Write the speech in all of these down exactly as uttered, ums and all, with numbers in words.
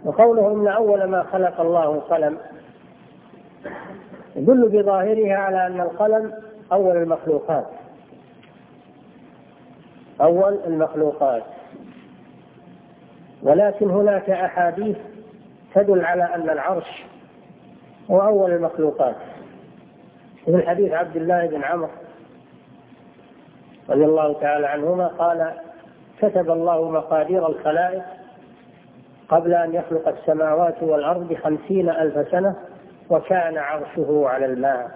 وقوله إن أول ما خلق الله القلم يدل بظاهره على أن القلم أول المخلوقات أول المخلوقات ولكن هناك أحاديث تدل على أن العرش هو أول المخلوقات. في حديث عبد الله بن عمرو رضي الله تعالى عنهما قال: كتب الله مقادير الخلائق قبل أن يخلق السماوات والأرض بخمسين ألف سنة وكان عرشه على الماء.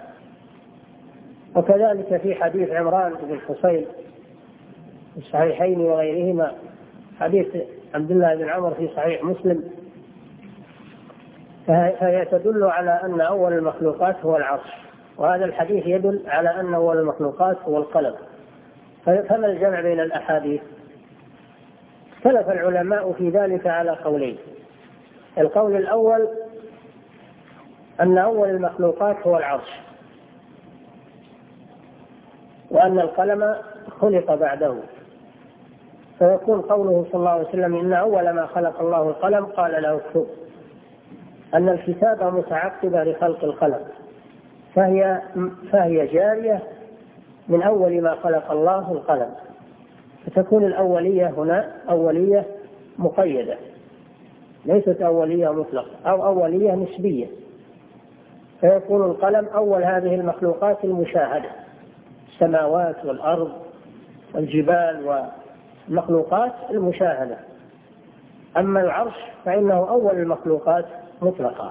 وكذلك في حديث عمران بن حصين في الصحيحين وغيرهما، حديث عبد الله بن عمرو في صحيح مسلم، فهي تدل على أن أول المخلوقات هو العرش، وهذا الحديث يدل على أن أول المخلوقات هو القلم. فما الجمع بين الأحاديث؟ اختلف العلماء في ذلك على قولين. القول الأول أن أول المخلوقات هو العرش، وأن القلم خلق بعده، فيكون قوله صلى الله عليه وسلم إن أول ما خلق الله القلم قال له اكتب، أن الكتابة متعقبة لخلق القلم، فهي, فهي جارية من أول ما خلق الله القلم، فتكون الأولية هنا أولية مقيدة، ليست أولية مطلقة أو أولية نسبية، فيكون القلم أول هذه المخلوقات المشاهدة، السماوات والأرض والجبال والمخلوقات المشاهدة. أما العرش فإنه أول المخلوقات مطلقة،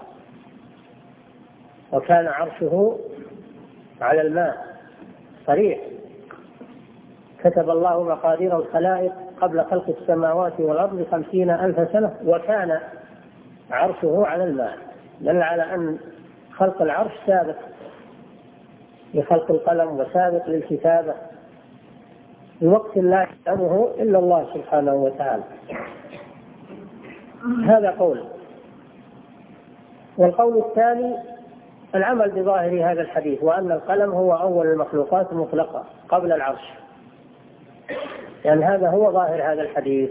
وكان عرشه على الماء صريح. كتب الله مقادير الخلائق قبل خلق السماوات والأرض خمسين ألف سنة وكان عرشه على الماء، دل على أن خلق العرش سابق لخلق القلم وسابق للكتابة في وقت لا يعلمه إلا الله سبحانه وتعالى. هذا قول. والقول الثاني العمل بظاهر هذا الحديث، وأن القلم هو أول المخلوقات مطلقة قبل العرش، لأن يعني هذا هو ظاهر هذا الحديث،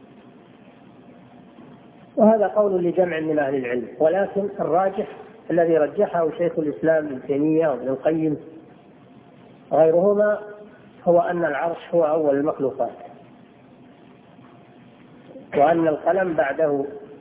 وهذا قول لجمع من أهل العلم. ولكن الراجح الذي رجحه شيخ الإسلام ابن تيمية وابن القيم وغيرهما هو أن العرش هو أول المخلوقات، وأن القلم بعده.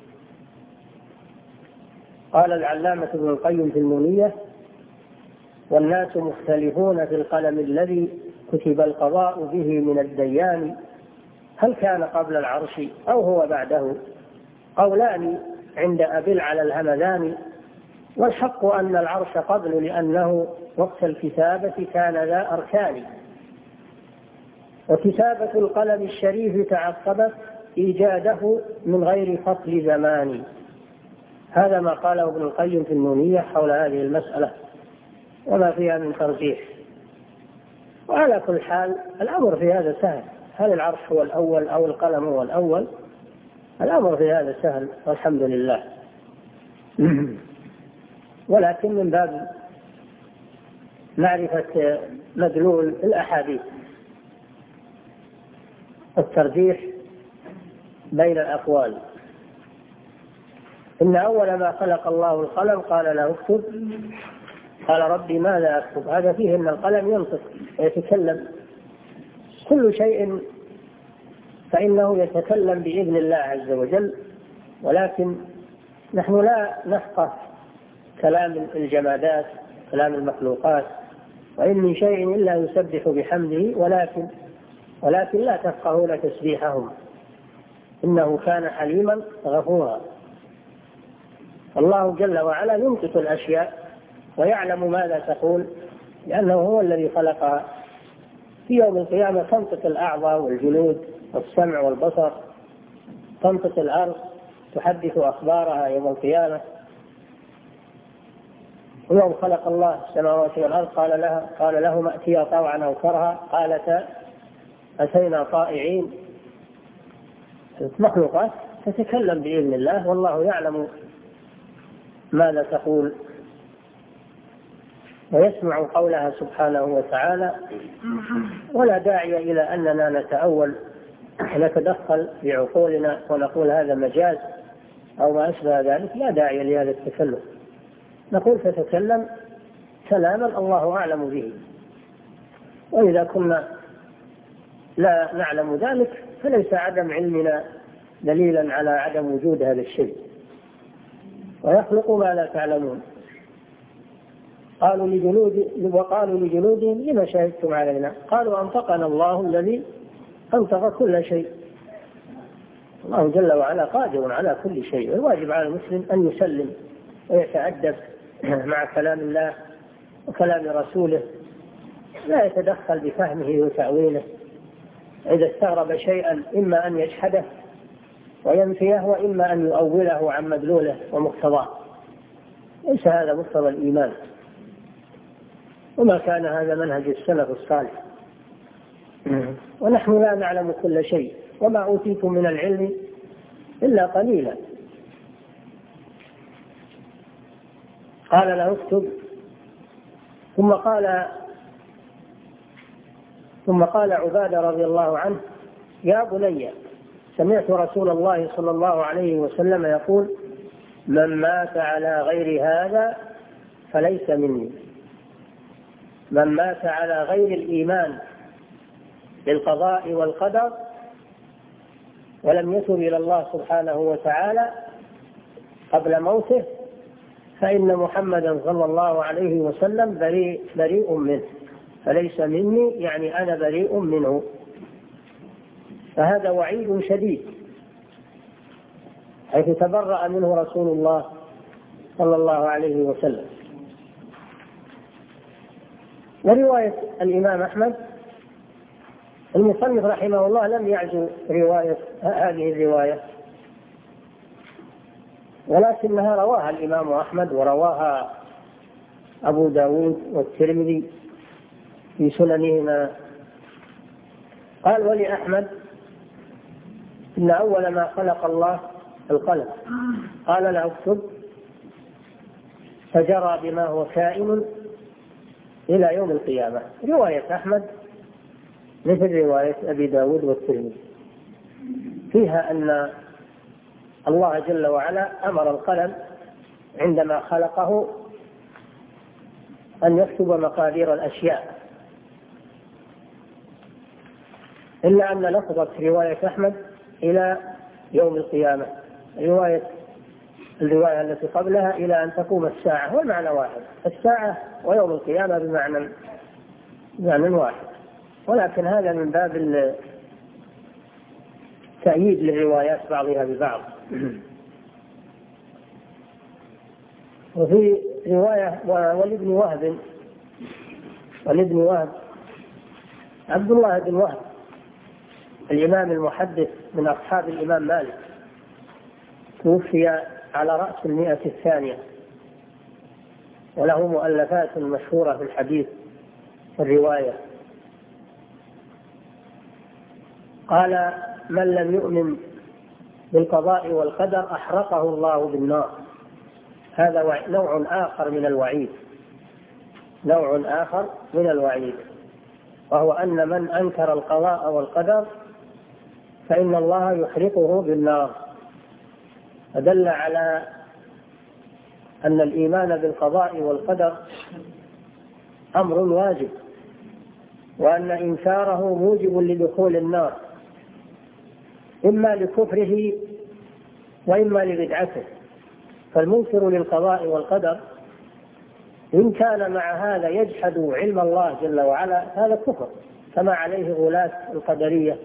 قال العلامة ابن القيم في النونية: والناس مختلفون في القلم الذي كتب القضاء به من الديان، هل كان قبل العرش أو هو بعده؟ قولان عند أبي على الهمذان، والحق أن العرش قبل، لأنه وقت الكتابة كان ذا أركان، وكتابة القلم الشريف تعقبت إيجاده من غير فصل زمان. هذا ما قاله ابن القيم في النونية حول هذه المسألة وما فيها من ترجيح. وعلى كل حال الأمر في هذا سهل، هل العرش هو الأول أو القلم هو الأول؟ الأمر في هذا سهل والحمد لله. ولكن من باب معرفة مدلول الأحاديث الترجيح بين الأقوال. إن أول ما خلق الله القلم قال له اكتب، قال ربي ماذا أكتب؟ هذا فيه أن القلم ينطق ويتكلم، كل شيء فإنه يتكلم بإذن الله عز وجل، ولكن نحن لا نفقه كلام الجمادات، كلام المخلوقات، وإن من شيء إلا يسبح بحمده ولكن ولكن لا تفقهون تسبيحهم إنه كان حليما غفورا. الله جل وعلا ينطق الأشياء ويعلم ماذا تقول، لأنه هو الذي خلقها. في يوم القيامة تنطق الأعضاء والجلود والسمع والبصر، تنطق الأرض تحدث أخبارها يوم القيامة. ويوم خلق الله السماوات والأرض قال لها قال لهم ائتيا طوعا أو كرها، قالتا أتينا طائعين. المخلوقات تتكلم بإذن الله، والله يعلم ماذا تقول ويسمع قولها سبحانه وتعالى. ولا داعي إلى أننا نتأول ونتدخل بعقولنا ونقول هذا مجاز أو ما أشبه ذلك لا داعي لهذا التكلم، نقول تتكلم كلاما الله أعلم به. وإذا كنا لا نعلم ذلك فليس عدم علمنا دليلا على عدم وجود هذا الشيء. ويخلق ما لا تعلمون. قالوا لجنود وقالوا لجنودهم لما شهدتم علينا؟ قالوا أنطقنا الله الذي أنطق كل شيء. الله جل وعلا قادر على كل شيء، والواجب على المسلم أن يسلم ويتأدب مع كلام الله وكلام رسوله، لا يتدخل بفهمه وتأويله. إذا استغرب شيئا إما أن يجحده وينفيه، وإما أن يؤوله عن مدلوله ومقتضاه. ليس هذا مقتضى الإيمان، وما كان هذا منهج السلف الصالح. ونحن لا نعلم كل شيء، وما أوتيتم من العلم إلا قليلا. قال له اكتب، ثم قال ثم قال عبادة رضي الله عنه: يا بني، سمعت رسول الله صلى الله عليه وسلم يقول: من مات على غير هذا فليس مني. من مات على غير الإيمان بالقضاء والقدر ولم يتب إلى الله سبحانه وتعالى قبل موته فإن محمدا صلى الله عليه وسلم بريء, بريء منه، فليس مني يعني أنا بريء منه. فهذا وعيد شديد، حيث تبرأ منه رسول الله صلى الله عليه وسلم. ورواية الإمام أحمد، المصنف رحمه الله لم يعزو رواية هذه الرواية، ولكنها رواها الإمام أحمد ورواها أبو داود والترمذي في سننهما. قال: ولأحمد إن أول ما خلق الله القلم، قال له اكتب، فجرى بما هو كائن إلى يوم القيامة. رواية أحمد مثل رواية أبي داود والترمذي، فيها أن الله جل وعلا أمر القلم عندما خلقه أن يكتب مقادير الأشياء، إلا أن لفظت رواية أحمد إلى يوم القيامة، رواية الرواية التي قبلها إلى أن تقوم الساعة، والمعنى واحد، الساعة ويوم القيامة بمعنى بمعنى واحد، ولكن هذا من باب التأييد للروايات بعضها ببعض. وفي رواية ولابن وهب ولابن وهب عبد الله بن وهب الإمام المحدث من أصحاب الإمام مالك، توفي على رأس المئة الثانية، وله مؤلفات مشهورة في الحديث والرواية. قال: من لم يؤمن بالقضاء والقدر أحرقه الله بالنار. هذا نوع آخر من الوعيد، نوع آخر من الوعيد، وهو أن من أنكر القضاء والقدر فإن الله يحرقه بالنار. فدل على أن الإيمان بالقضاء والقدر أمر واجب، وأن إنكاره موجب لدخول النار، إما لكفره وإما لبدعته. فالمنكر للقضاء والقدر إن كان مع هذا يجحد علم الله جل وعلا هذا كفر، كما عليه غلاة القدرية.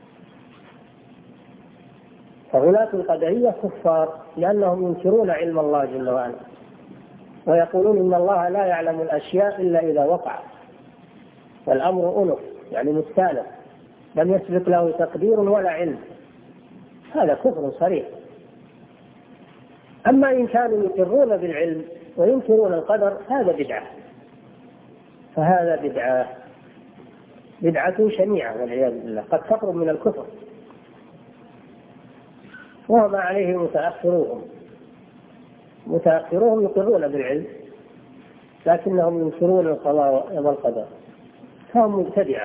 فغلاة القدرية كفار لأنهم ينكرون علم الله جل وعلا، ويقولون إن الله لا يعلم الأشياء إلا إذا وقعت، والأمر أنف يعني مستأنف، لم يسبق له تقدير ولا علم. هذا كفر صريح. أما إن كانوا يقرون بالعلم وينكرون القدر هذا بدعة، فهذا بدعة بدعة شنيعة والعياذ بالله، قد تقرب من الكفر، وما عليه متأخروهم متأخروهم يقرون بالعلم لكنهم ينكرون القضاء والقدر، فهم مبتدعة.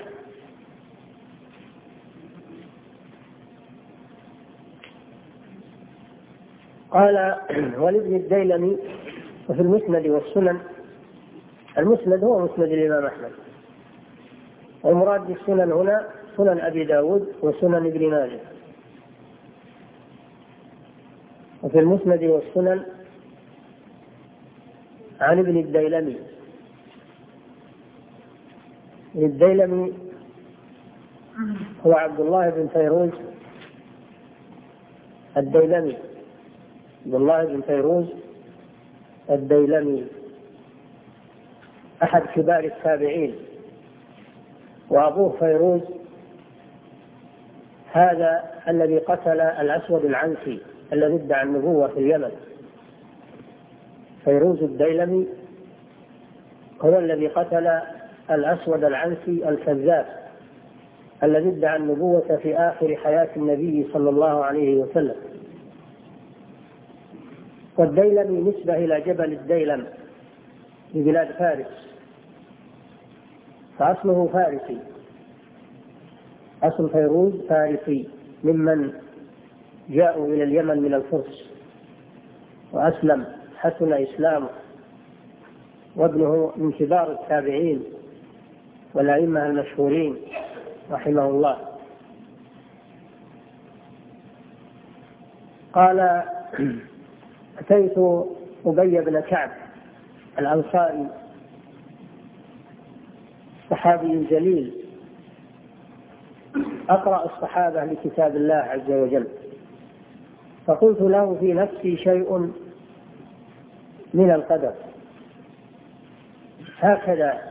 قال ولابن الديلمي وفي المسند والسنن. المسند هو مسند الإمام أحمد، والمراد بالسنن هنا سنن أبي داود وسنن ابن ماجه. وفي المسند والسنن عن ابن الديلمي. ابن الديلمي هو عبد الله بن فيروز الديلمي، عبد الله بن فيروز الديلمي أحد كبار التابعين. وأبوه فيروز هذا الذي قتل الأسود العنسي الذي ادعى النبوة في اليمن. فيروز الديلمي هو الذي قتل الأسود العنسي الكذاب الذي ادعى النبوة في آخر حياة النبي صلى الله عليه وسلم. والديلمي نسبة إلى جبل الديلم في بلاد فارس، فأصله فارسي، أصل فيروز فارسي ممن جاءوا إلى اليمن من الفرس وأسلم، حسن إسلامه، وابنه من كبار التابعين والأئمة المشهورين رحمه الله. قال أتيت أبي بن كعب الأنصاري صحابي جليل أقرأ الصحابة لكتاب الله عز وجل، فقلت له في نفسي شيء من القدر. هكذا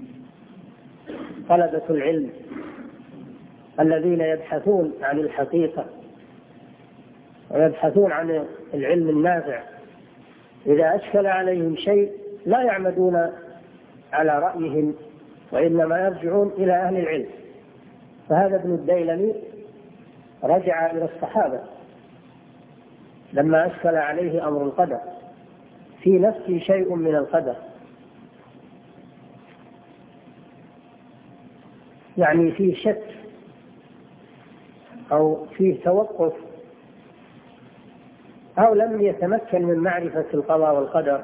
طلبة العلم الذين يبحثون عن الحقيقة ويبحثون عن العلم النافع، إذا أشكل عليهم شيء لا يعمدون على رأيهم وإنما يرجعون إلى أهل العلم. فهذا ابن الديلمي رجع إلى الصحابة لما أشكل عليه أمر القدر، في نفسي شيء من القدر، يعني فيه شك أو فيه توقف أو لم يتمكن من معرفة القضاء والقدر،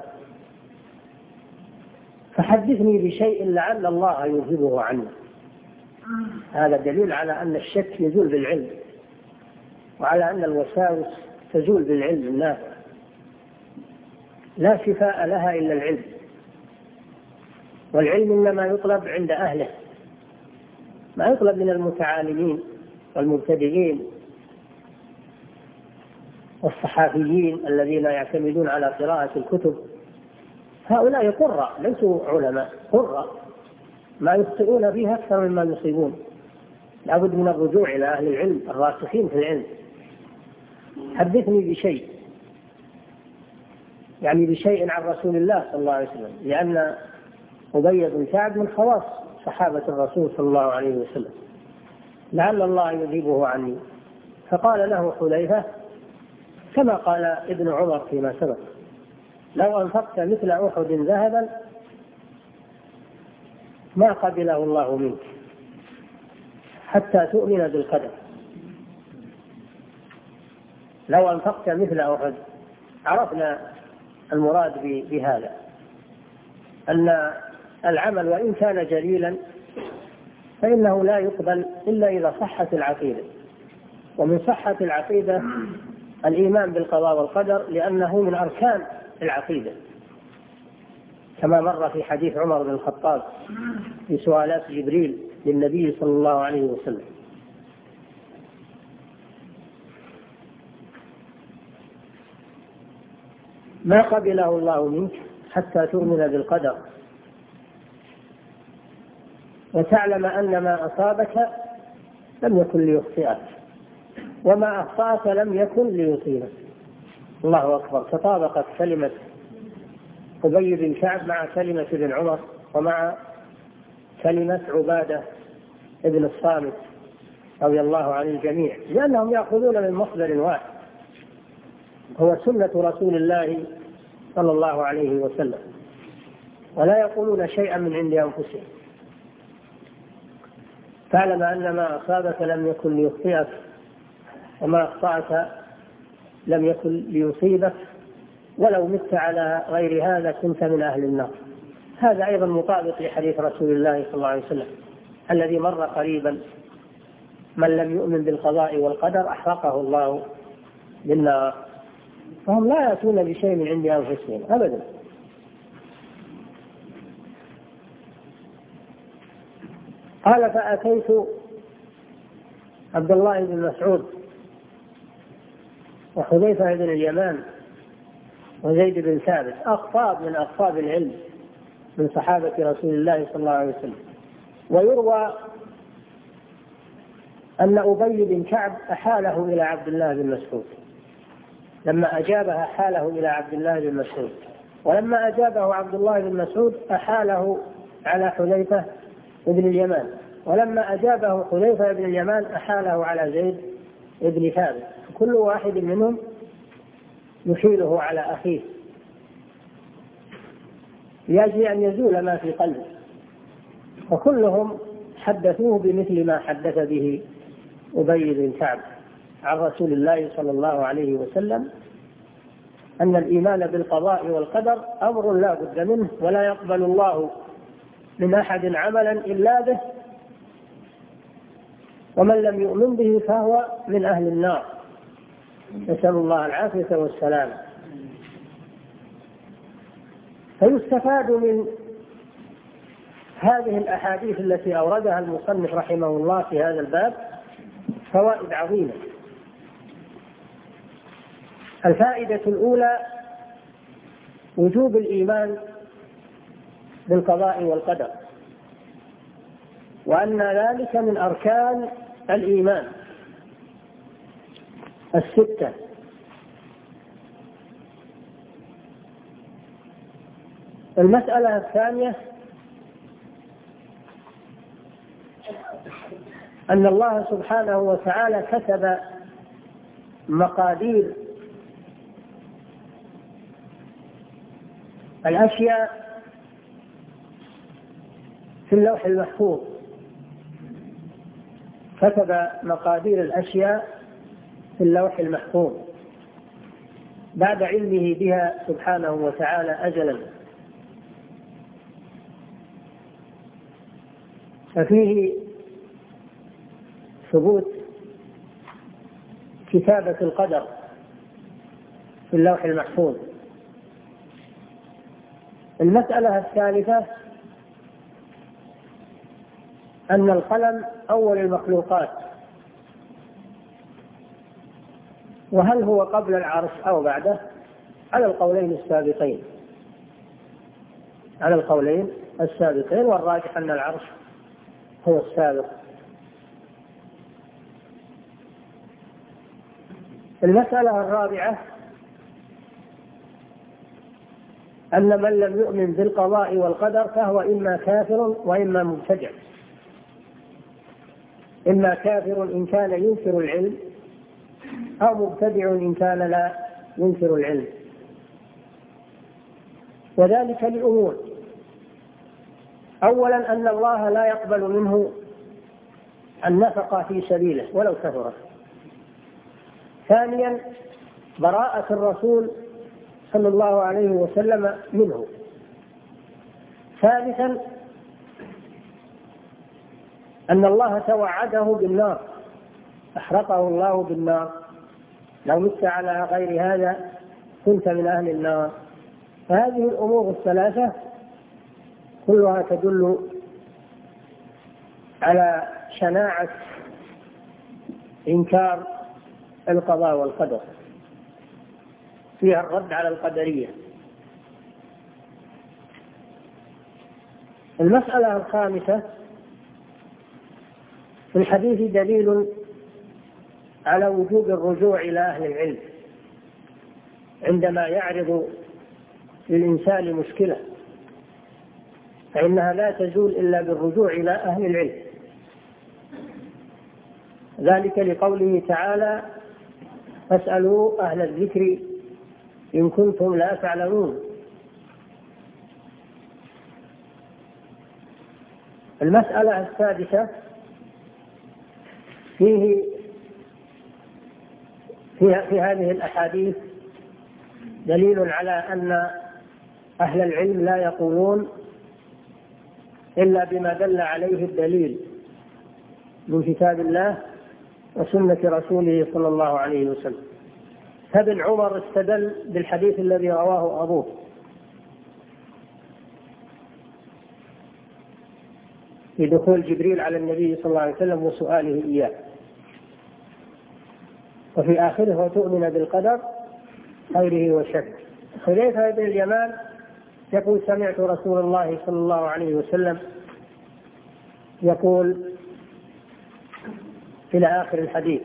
فحدثني بشيء لعل الله يذهبه عني. هذا دليل على أن الشك يزول بالعلم، وعلى أن الوساوس تزول بالعلم النافع، لا شفاء لها إلا العلم، والعلم إنما يطلب عند أهله، ما يطلب من المتعالمين والمبتدئين والصحافيين الذين يعتمدون على قراءة الكتب. هؤلاء قراء ليسوا علماء، قراء ما يخطئون فيها أكثر مما يصيبون. لابد من الرجوع إلى أهل العلم الراسخين في العلم. حدثني بشيء، يعني بشيء عن رسول الله صلى الله عليه وسلم، لأن أبي بن كعب من خواص صحابة الرسول صلى الله عليه وسلم، لعل الله يذهبه عني. فقال له حذيفة كما قال ابن عمر فيما سبق: لو أنفقت مثل أحد ذهبا ما قبله الله منك حتى تؤمن بالقدر. لو أنفقت مثل أحد، عرفنا المراد بهذا أن العمل وإن كان جليلا فإنه لا يقبل إلا إذا صحت العقيدة، ومن صحة العقيدة الإيمان بالقضاء والقدر، لأنه من أركان العقيدة، كما مر في حديث عمر بن الخطاب في سؤالات جبريل للنبي صلى الله عليه وسلم. ما قبله الله منك حتى تؤمن بالقدر وتعلم أن ما أصابك لم يكن ليخطئك وما أخطأك لم يكن ليصيبك. الله أكبر. تطابقت كلمة أبي بن كعب مع كلمة ابن عمر ومع كلمة عبادة ابن الصامت رضي الله عن الجميع، لأنهم يأخذون من مصدر واحد هو سنة رسول الله صلى الله عليه وسلم، ولا يقولون شيئا من عند أنفسهم. تعلم أن ما أصابك لم يكن ليخطئك وما أخطأك لم يكن ليصيبك، ولو مت على غير هذا كنت من أهل النار. هذا أيضا مطابق لحديث رسول الله صلى الله عليه وسلم الذي مر قريبا: من لم يؤمن بالقضاء والقدر أحرقه الله بالنار. فهم لا يأتون بشيء من عند أنفسهم أبدا. قال: فأتيت عبد الله بن مسعود وحذيفة بن اليمان وزيد بن ثابت، أقطاب من أقطاب العلم من صحابة رسول الله صلى الله عليه وسلم. ويروى أن أبي بن كعب أحاله إلى عبد الله بن مسعود، لما أجابها حاله إلى عبد الله بن مسعود، ولما أجابه عبد الله بن مسعود أحاله على حذيفة بن اليمان، ولما أجابه حذيفة بن اليمان أحاله على زيد بن ثابت. كل واحد منهم يحيله على أخيه لأجل أن يزول ما في قلبه، وكلهم حدثوه بمثل ما حدث به أبي بن كعب عن رسول الله صلى الله عليه وسلم، أن الإيمان بالقضاء والقدر أمر لا بد منه، ولا يقبل الله من أحد عملا إلا به، ومن لم يؤمن به فهو من أهل النار، نسأل الله العافية والسلام. فيستفاد من هذه الأحاديث التي أوردها المصنف رحمه الله في هذا الباب فوائد عظيمة. الفائدة الأولى: وجوب الإيمان بالقضاء والقدر، وأن ذلك من أركان الإيمان الستة. المسألة الثانية: أن الله سبحانه وتعالى كتب مقادير الأشياء في اللوح المحفوظ، كتب مقادير الأشياء في اللوح المحفوظ بعد علمه بها سبحانه وتعالى أجلا. ففيه ثبوت كتابة القدر في اللوح المحفوظ. المسألة الثالثة: أن القلم أول المخلوقات، وهل هو قبل العرش أو بعده؟ على القولين السابقين، على القولين السابقين والراجح أن العرش هو السابق. المسألة الرابعة: أن من لم يؤمن بالقضاء والقدر فهو إما كافر وإما مبتدع، إما كافر إن كان ينكر العلم، أو مبتدع إن كان لا ينكر العلم، وذلك لأمور: أولا أن الله لا يقبل منه النفقة في سبيله ولو كثرت. ثانيا براءة الرسول صلى الله عليه وسلم منه. ثالثا أن الله توعده بالنار، أحرقه الله بالنار، لو مت على غير هذا كنت من أهل النار. فهذه الأمور الثلاثة كلها تدل على شناعة إنكار القضاء والقدر، فيها الرد على القدرية. المسألة الخامسة: في الحديث دليل على وجوب الرجوع إلى أهل العلم عندما يعرض للإنسان مشكلة، فإنها لا تزول إلا بالرجوع إلى أهل العلم، ذلك لقوله تعالى: فاسألوا أهل الذكر إن كنتم لا تعلمون. المسألة السادسة: فيه في في في هذه الأحاديث دليل على أن أهل العلم لا يقولون إلا بما دل عليه الدليل من كتاب الله وسنة رسوله صلى الله عليه وسلم. فابن عمر استدل بالحديث الذي رواه أبوه في دخول جبريل على النبي صلى الله عليه وسلم وسؤاله إياه، وفي آخره وتؤمن بالقدر خيره وشره. حذيفة بن اليمان يقول سمعت رسول الله صلى الله عليه وسلم يقول إلى آخر الحديث،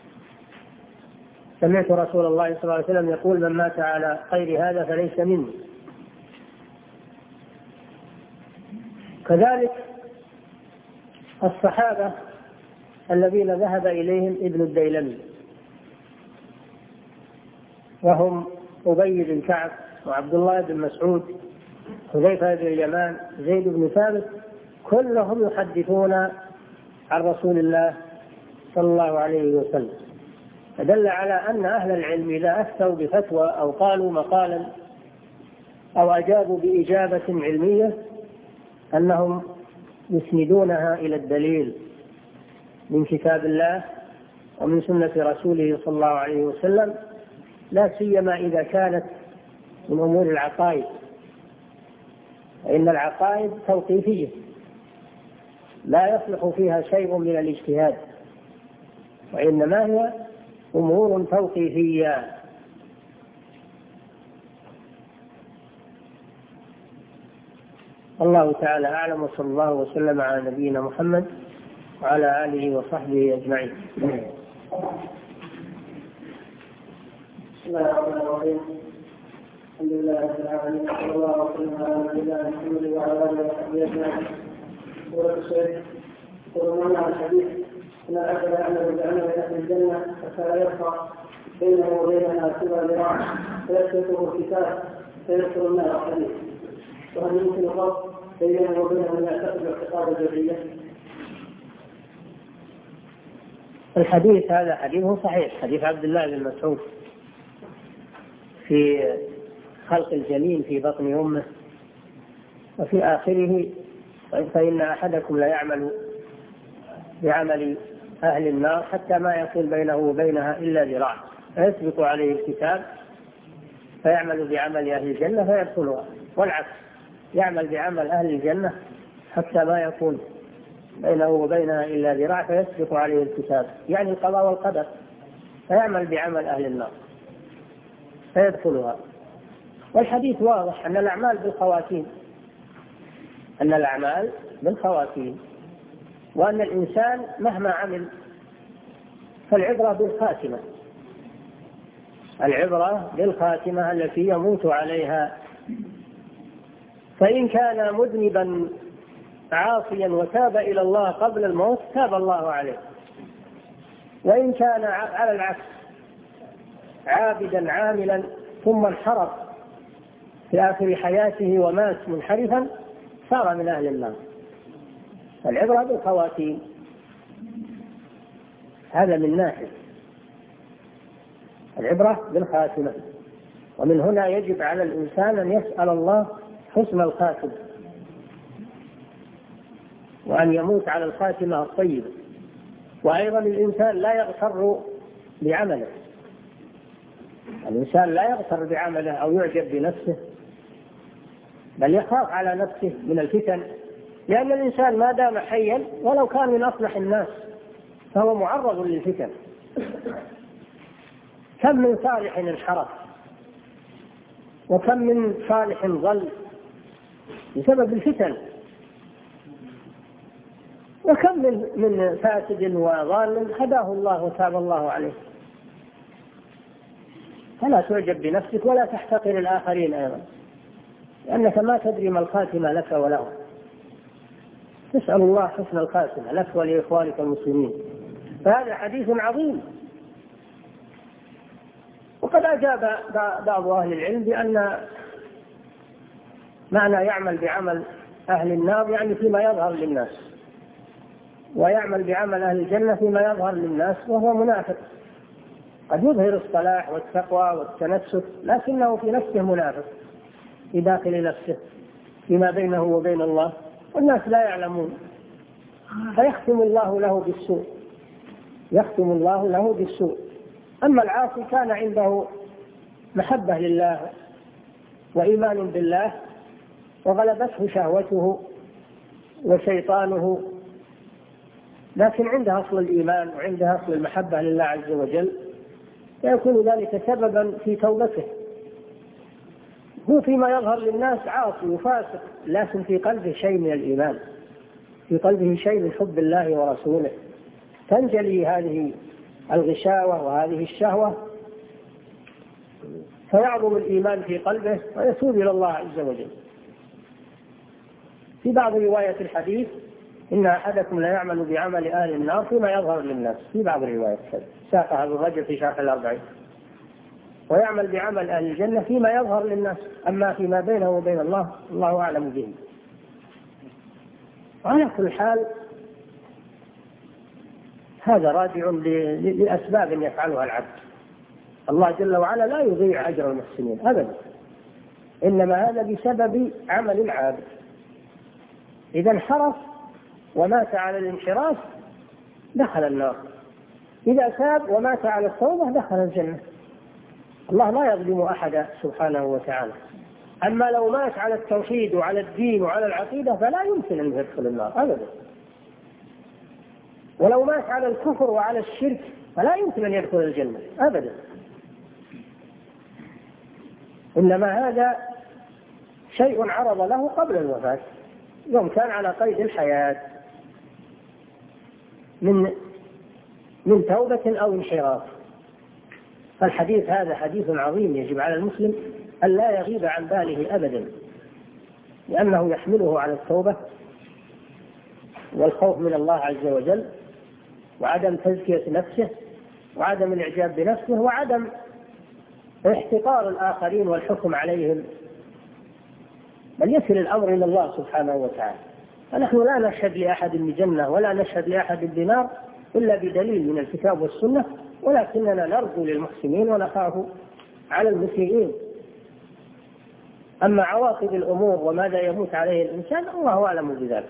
سمعت رسول الله صلى الله عليه وسلم يقول من مات على غير هذا فليس مني. كذلك الصحابة الذين ذهب إليهم ابن الديلمي وهم أبي بن كعب وعبد الله بن مسعود حذيفة بن اليمان زيد بن ثابت، كلهم يحدثون عن رسول الله صلى الله عليه وسلم. فدل على أن أهل العلم إذا أفتوا بفتوى أو قالوا مقالا أو أجابوا بإجابة علمية أنهم يسندونها إلى الدليل من كتاب الله ومن سنة رسوله صلى الله عليه وسلم، لا سيما إذا كانت من أمور العقائد، فإن العقائد توقيفية لا يصلح فيها شيء من الاجتهاد، وإنما هي أمور توقيفية. الله تعالى أعلم، وصلى الله وسلم على نبينا محمد وعلى آله وصحبه أجمعين. بسم الله الرحمن الرحيم. الحمد لله رب العالمين، صلى الله وسلم على نبينا محمد وعلى آله وصحبه أجمعين. سورة الشيخ يقول معنى الحديث أن الأكل يعمل بعمل أهل الجنة حتى لا يبقى بينه وبينها سوى ذراع فيسلكه الكتاب فيدخل النار الحديث. وهل يمكن الفرق بينه وبينه من يعتقد اعتقاد الجبرية؟ الحديث هذا حديث صحيح، حديث عبد الله بن مسعود في خلق الجنين في بطن أمه، وفي آخره فإن أحدكم لا يعمل بعمل أهل النار حتى ما يكون بينه وبينها إلا ذراع فيسبق عليه الكتاب فيعمل بعمل أهل الجنة فيدخلها، والعكس يعمل بعمل أهل الجنة حتى ما يكون بينه وبينها إلا ذراع فيسبق عليه الكتاب، يعني القضاء والقدر، فيعمل بعمل أهل النار فيدخلها. والحديث واضح أن الأعمال بالخواتيم، أن الأعمال بالخواتيم، وأن الإنسان مهما عمل فالعبرة بالخاتمة، العبرة بالخاتمة التي يموت عليها. فإن كان مذنبا عاصيا وتاب إلى الله قبل الموت تاب الله عليه، وإن كان على العكس عابدا عاملا ثم انحرف في آخر حياته ومات منحرفا صار من أهل النار. العبرة بالخواتيم، هذا من ناحية العبرة بالخاتمة. ومن هنا يجب على الإنسان أن يسأل الله حسن الخاتمة وأن يموت على الخاتمة الطيبة. وأيضا الإنسان لا يغتر بعمله، الإنسان لا يغتر بعمله أو يعجب بنفسه، بل يخاف على نفسه من الفتن، لأن الإنسان ما دام حيا ولو كان من أصلح الناس فهو معرض للفتن. كم من صالح انحرف، وكم من صالح ضل بسبب الفتن، وكم من من فاسد وضال هداه الله وتاب الله عليه. فلا تعجب بنفسك ولا تحتقر الآخرين أيضا، لأنك ما تدري ما الخاتمة لك وله. تسأل الله حسن الخاتمة لك ولإخوانك المسلمين. فهذا حديث عظيم. وقد أجاب بعض أهل العلم بأن معنى يعمل بعمل أهل النار يعني فيما يظهر للناس، ويعمل بعمل أهل الجنة فيما يظهر للناس وهو منافق، قد يظهر الصلاح والتقوى والتنسك لكنه في نفسه منافق في داخل نفسه فيما بينه وبين الله، والناس لا يعلمون، فيختم الله له بالسوء يختم الله له بالسوء. أما العاصي كان عنده محبة لله وإيمان بالله وغلبته شهوته وشيطانه، لكن عنده أصل الإيمان وعنده أصل المحبة لله عز وجل، فيكون ذلك سببا في توبته. هو فيما يظهر للناس عاصي وفاسق، لكن في قلبه شيء من الإيمان، في قلبه شيء من حب الله ورسوله، تنجلي هذه الغشاوة وهذه الشهوة، فيعظم الإيمان في قلبه ويتوب إلى الله عز وجل. في بعض رواية الحديث إن أحدكم لا يعمل بعمل أهل النار فيما يظهر للناس، في بعض الروايات ساقها الرجل في شرح الأربعين، ويعمل بعمل أهل الجنة فيما يظهر للناس، أما فيما بينه وبين الله الله أعلم به. وعلى كل حال هذا راجع لأسباب يفعلها العبد، الله جل وعلا لا يضيع أجر المحسنين أبدا، إنما هذا بسبب عمل العابد. إذا انحرف ومات على الانحراف دخل النار، إذا تاب ومات على التوبة دخل الجنة. الله لا يظلم أحدا سبحانه وتعالى. أما لو مات على التوحيد وعلى الدين وعلى العقيدة فلا يمكن أن يدخل النار أبدا، ولو مات على الكفر وعلى الشرك فلا يمكن أن يدخل الجنة أبدا. إنما هذا شيء عرض له قبل الوفاة، يوم كان على قيد الحياة من من توبة أو انحراف. فالحديث هذا حديث عظيم، يجب على المسلم أن لا يغيب عن باله أبدا، لأنه يحمله على التوبة والخوف من الله عز وجل، وعدم تزكية نفسه، وعدم الإعجاب بنفسه، وعدم احتقار الآخرين والحكم عليهم، بل يصل الأمر إلى الله سبحانه وتعالى. فنحن لا نشهد لأحد بجنة ولا نشهد لأحد بنار إلا بدليل من الكتاب والسنة، ولكننا نرجو للمحسنين ونخاف على المسيئين. أما عواقب الأمور وماذا يموت عليه الإنسان الله أعلم بذلك.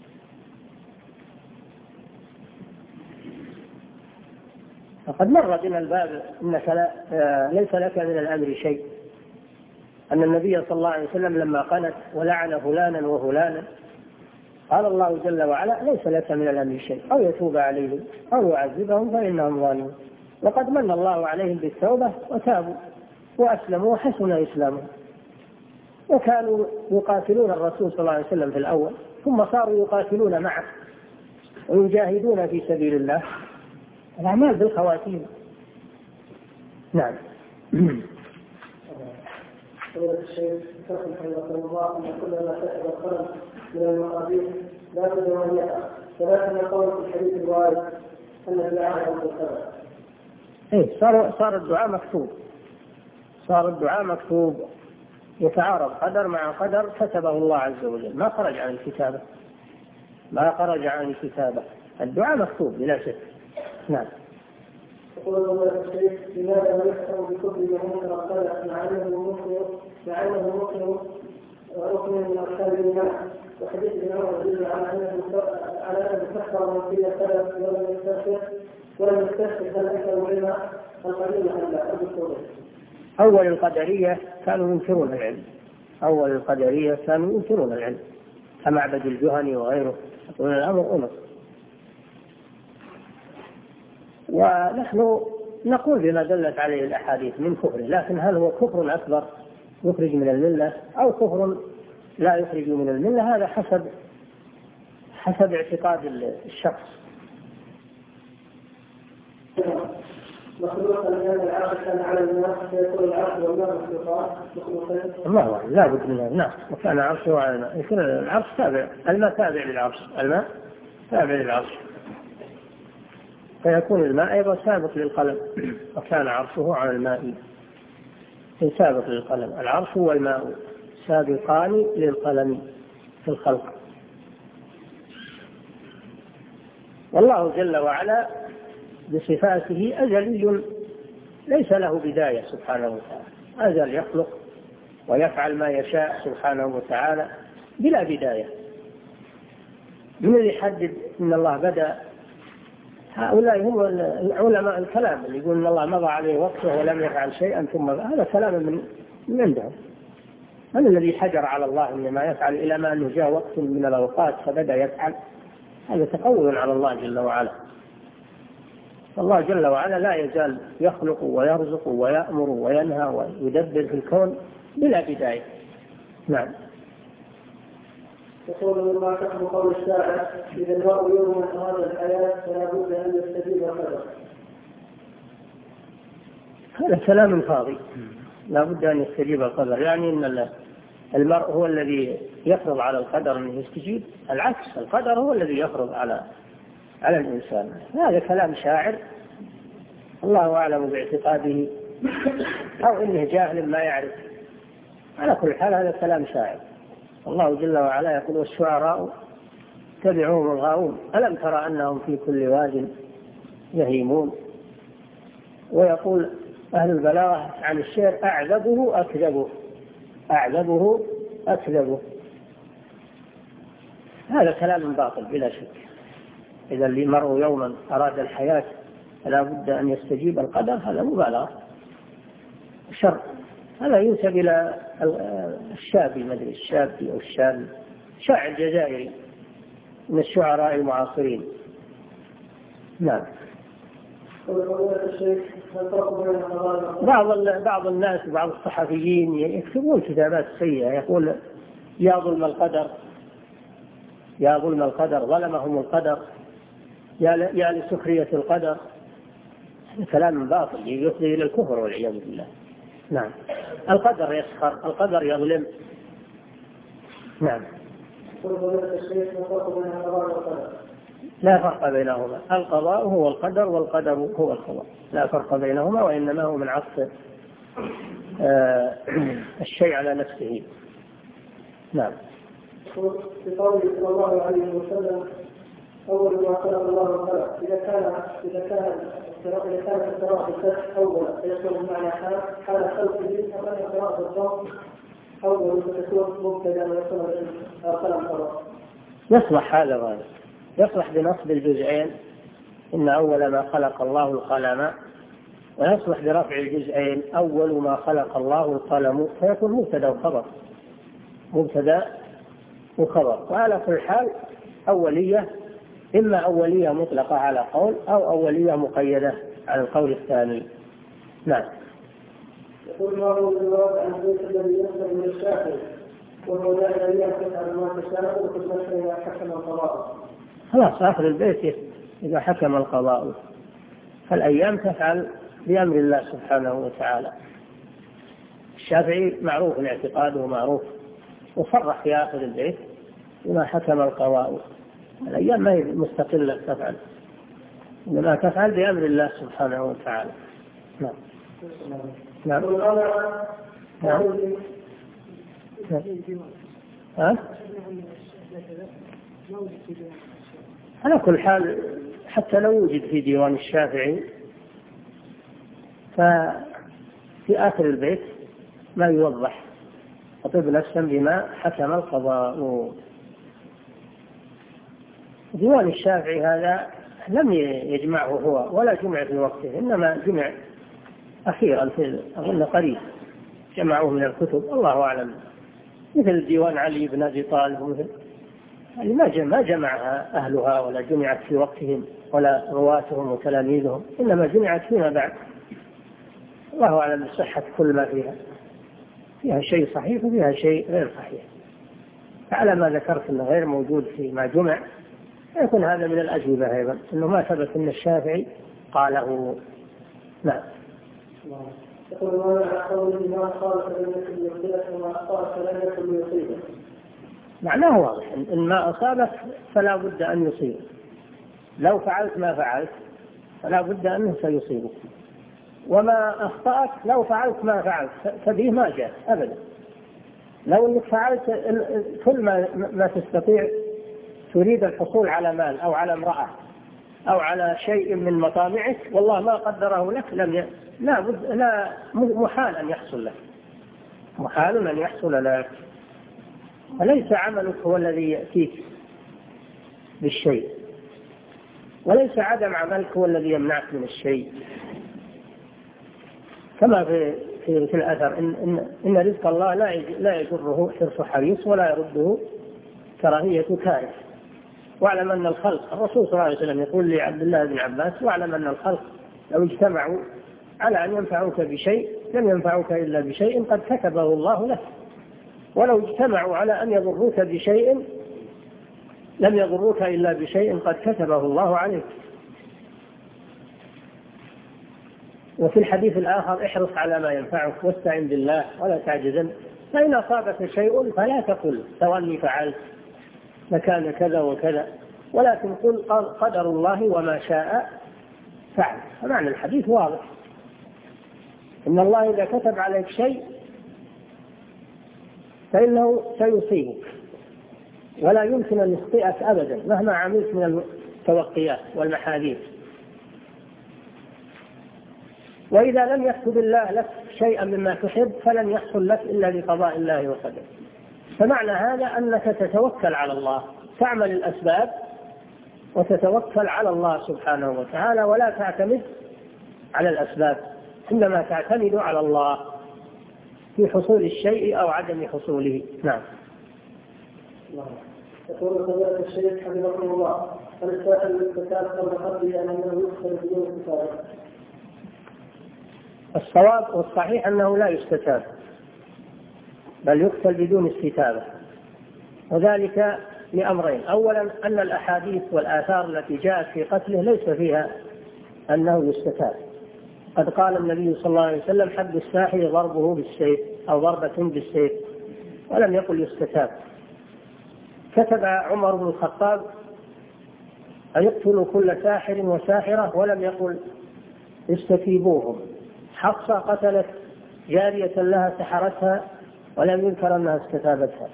فقد مر بنا الباب إنك لا ليس لك من الأمر شيء، أن النبي صلى الله عليه وسلم لما قنت ولعن فلانا وفلانا قال الله جل وعلا ليس لك من الأمر شيء، أو يتوب عليهم أو يعذبهم فإنهم ظالمون. وقد من الله عليهم بالتوبة وتابوا وأسلموا وحسن إسلامهم، وكانوا يقاتلون الرسول صلى الله عليه وسلم في الأول، ثم صاروا يقاتلون معه ويجاهدون في سبيل الله. الأعمال بالخواتيم. نعم. فضيلة الشيخ تفهم رحمه الله أن كل ما كسب الخلق من المقادير لا بد أن يقع، ولكن يقول في الحديث الوارد أن الدعاء هو الخلق. إيه صار صار الدعاء مكتوب، صار الدعاء مكتوب يتعارض قدر مع قدر كتبه الله عز وجل، ما خرج عن الكتابة، ما خرج عن الكتابة، الدعاء مكتوب بلا شك. نعم. يقول الله الشيخ لماذا نحكم بكل من الخلق مع أنه مخلص مع أنه مخلص وركن من أركان الإيمان، وحديث ابن عمر يدل على أنه على أن تكثر من في الخلق ولم يستشف ولم يستشف هل أكثر علم القديم أم لا أبو. أول القدرية كانوا ينكرون العلم، أول القدرية كانوا ينكرون العلم كمعبد الجهني وغيره، يقولون الأمر أمر. ونحن نقول بما دلت عليه الأحاديث من كفر، لكن هل هو كفر أكبر يخرج من الملة أو كفر لا يخرج من الملة؟ هذا حسب حسب اعتقاد الشخص. مخلوقا لأن العرش كان على الناس فيكون العرش والنار مخلوقين الله لا بد منه. نعم، وكان عرشه على الماء، يكون العرش تابع، الماء تابع للعرش، الماء تابع للعرش، فيكون الماء أيضا سابق للقلم، وكان عرشه على الماء سابق للقلم. العرش والماء سابقان للقلم في الخلق. والله جل وعلا بصفاته أزلي ليس له بداية سبحانه وتعالى، أزل يخلق ويفعل ما يشاء سبحانه وتعالى بلا بداية. من اللي يحدد أن الله بدأ؟ هؤلاء هم علماء الكلام اللي يقول أن الله مضى عليه وقته ولم يفعل شيئا ثم هذا كلام من من عندهم. من الذي حجر على الله إنما يفعل إلى ما أنه جاء وقت من الأوقات فبدأ يفعل؟ هذا تقول على الله جل وعلا. الله جل وعلا لا يزال يخلق ويرزق ويأمر وينهى ويدبر في الكون بلا بداية. نعم. يقول ما تحب قول الشاعر إذا المرء يوم من أراد الحياة فلا بد أن يستجيب القدر. هذا كلام فاضي، لا بد أن يستجيب القدر، يعني أن المرء هو الذي يفرض على القدر أن يستجيب، العكس، القدر هو الذي يفرض على على الإنسان. هذا كلام شاعر الله أعلم باعتقاده أو إنه جاهل ما يعرف. على كل حال هذا كلام شاعر. الله جل وعلا يقول والشعراء تبعوهم الغاوون ألم ترى أنهم في كل واد يهيمون. ويقول أهل البلاغة عن الشعر أعذبه أكذبه، أعذبه أكذبه. هذا كلام باطل بلا شك. إذا المرء يوما أراد الحياة فلا بد أن يستجيب القدر، هذا مبالغة شر. هذا ينسب إلى الشابي، مدري الشابي أو الشابي، شاعر جزائري من الشعراء المعاصرين. نعم. بعض بعض الناس بعض الصحفيين يكتبون كتابات سيئة يقول يا ظلم القدر، يا ظلم القدر، ظلمهم القدر، يا يا لسخرية القدر. كلام باطل يفضي إلى الكفر والعياذ بالله. نعم. القدر يسخر، القدر يظلم. نعم. لا فرق بينهما، القضاء هو القدر والقدر هو القضاء، لا فرق بينهما، وإنما هو من عطف آه الشيء على نفسه. نعم. في قوله صلى الله عليه وسلم أول ما خلق الله الخلق، إذا كان إذا كان إذا كانت القراءة بالفتح أولا فيكون معنى حال حال خلقه، أما القراءة بالضم أول فتكون مبتدأ ويكون القلم خبر. يصلح هذا غالب، يصلح بنصب الجزئين إن أول ما خلق الله القلم، ويصلح برفع الجزئين أول ما خلق الله القلم، فيكون مبتدأ وخبر، مبتدأ وخبر. وعلى كل حال أولية، إما أولية مطلقة على قول أو أولية مقيدة على القول الثاني. نعم. يقول الله الجواب عن البيت الذي يصدر من الشافعي وهو لا الذي يحكم ما تشاء وتسمى إذا حكم القضاء. خلاص آخر البيت إذا حكم القضاء، فالأيام تفعل بأمر الله سبحانه وتعالى. الشافعي معروف الاعتقاد ومعروف، وصرح في آخر البيت بما حكم القضاء. الأيام ما هي مستقلة تفعل، إنما تفعل بأمر الله سبحانه وتعالى. نعم. نعم. نعم. ها؟ على كل حال حتى لو وجد في ديوان الشافعي ففي آخر البيت ما يوضح أطيب نفسا بما حكم القضاء. ديوان الشافعي هذا لم يجمعه هو ولا جمع في وقته، إنما جمع أخيرا في أظن قريب جمعوه من الكتب، الله أعلم، مثل ديوان علي بن أبي طالب ومثل يعني ما جمعها أهلها ولا جمعت في وقتهم ولا رواتهم وتلاميذهم، إنما جمعت فيما بعد. الله أعلم بصحة كل ما فيها، فيها شيء صحيح وفيها شيء غير صحيح. فعلى ما ذكرت أنه غير موجود فيما جمع يكون هذا من الأجوبة أيضا، أنه ما ثبت أن الشافعي قاله. نعم. يقول ما قول ما قال فلم يكن يصيبك وما قال فلم يكن يصيبك. معناه واضح، إن ما أصابك فلا بد أن يصيبك، لو فعلت ما فعلت فلا بد أنه سيصيبك، وما أخطأك لو فعلت ما فعلت فبه ما جاء أبدا. لو أنك فعلت كل ما, ما تستطيع، تريد الحصول على مال أو على امرأة أو على شيء من مطامعك والله ما قدره لك لم ي... لا بد... لا محال أن يحصل لك، محال أن يحصل لك. وليس عملك هو الذي يأتيك بالشيء، وليس عدم عملك هو الذي يمنعك من الشيء. كما في في, في الأثر إن, إن, إن رزق الله لا لا يجره حرص حريص ولا يرده كراهية كاره. واعلم أن الخلق، الرسول صلى الله عليه وسلم يقول لعبد الله بن عباس: واعلم أن الخلق لو اجتمعوا على أن ينفعوك بشيء لم ينفعوك إلا بشيء قد كتبه الله لك، ولو اجتمعوا على أن يضروك بشيء لم يضروك إلا بشيء قد كتبه الله عليك. وفي الحديث الآخر: احرص على ما ينفعك واستعن بالله ولا تعجزن، فإن أصابك شيء فلا تقل لو أني فعلت لكان كذا وكذا، ولكن قل قدر الله وما شاء فعل. فمعنى الحديث واضح، إن الله إذا كتب عليك شيء فإنه سيصيبك، ولا يمكن أن يخطئك أبدا مهما عملت من التوقيات والمحاذير. وإذا لم يكتب الله لك شيئا مما تحب فلن يحصل لك إلا بقضاء الله وقدره. فمعنى هذا أنك تتوكل على الله، تعمل الأسباب وتتوكل على الله سبحانه وتعالى، ولا تعتمد على الأسباب، إنما تعتمد على الله في حصول الشيء أو عدم حصوله. نعم. يقول فضيلة الشيخ حفظكم الله: هل الساحل للكتاب قبل قبله أنه يدخل بدون كتابة؟ الصواب والصحيح أنه لا يستتاب، بل يقتل بدون استتابة، وذلك لأمرين: أولا أن الأحاديث والآثار التي جاءت في قتله ليس فيها أنه يستتاب. قد قال النبي صلى الله عليه وسلم: حد الساحر ضربه بالسيف أو ضربة بالسيف، ولم يقل يستتاب. كتب عمر بن الخطاب: أيقتل كل ساحر وساحرة، ولم يقل استتيبوهم. حفصة قتلت جارية لها سحرتها ولم يذكر أنها استتابتها.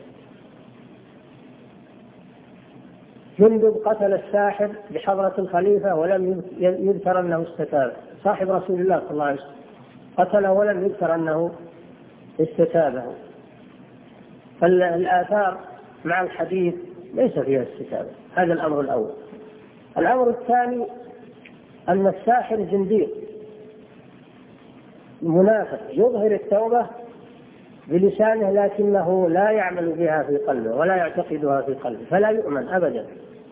جندب قتل الساحر بحضرة الخليفة ولم يذكر أنه استتاب. صاحب رسول الله صلى الله عليه وسلم قتله ولم يذكر أنه استتابه. فالآثار مع الحديث ليس فيها استتابة. هذا الأمر الأول. الأمر الثاني أن الساحر زنديق منافق يظهر التوبة بلسانه لكنه لا يعمل بها في قلبه ولا يعتقدها في قلبه، فلا يؤمن أبدا،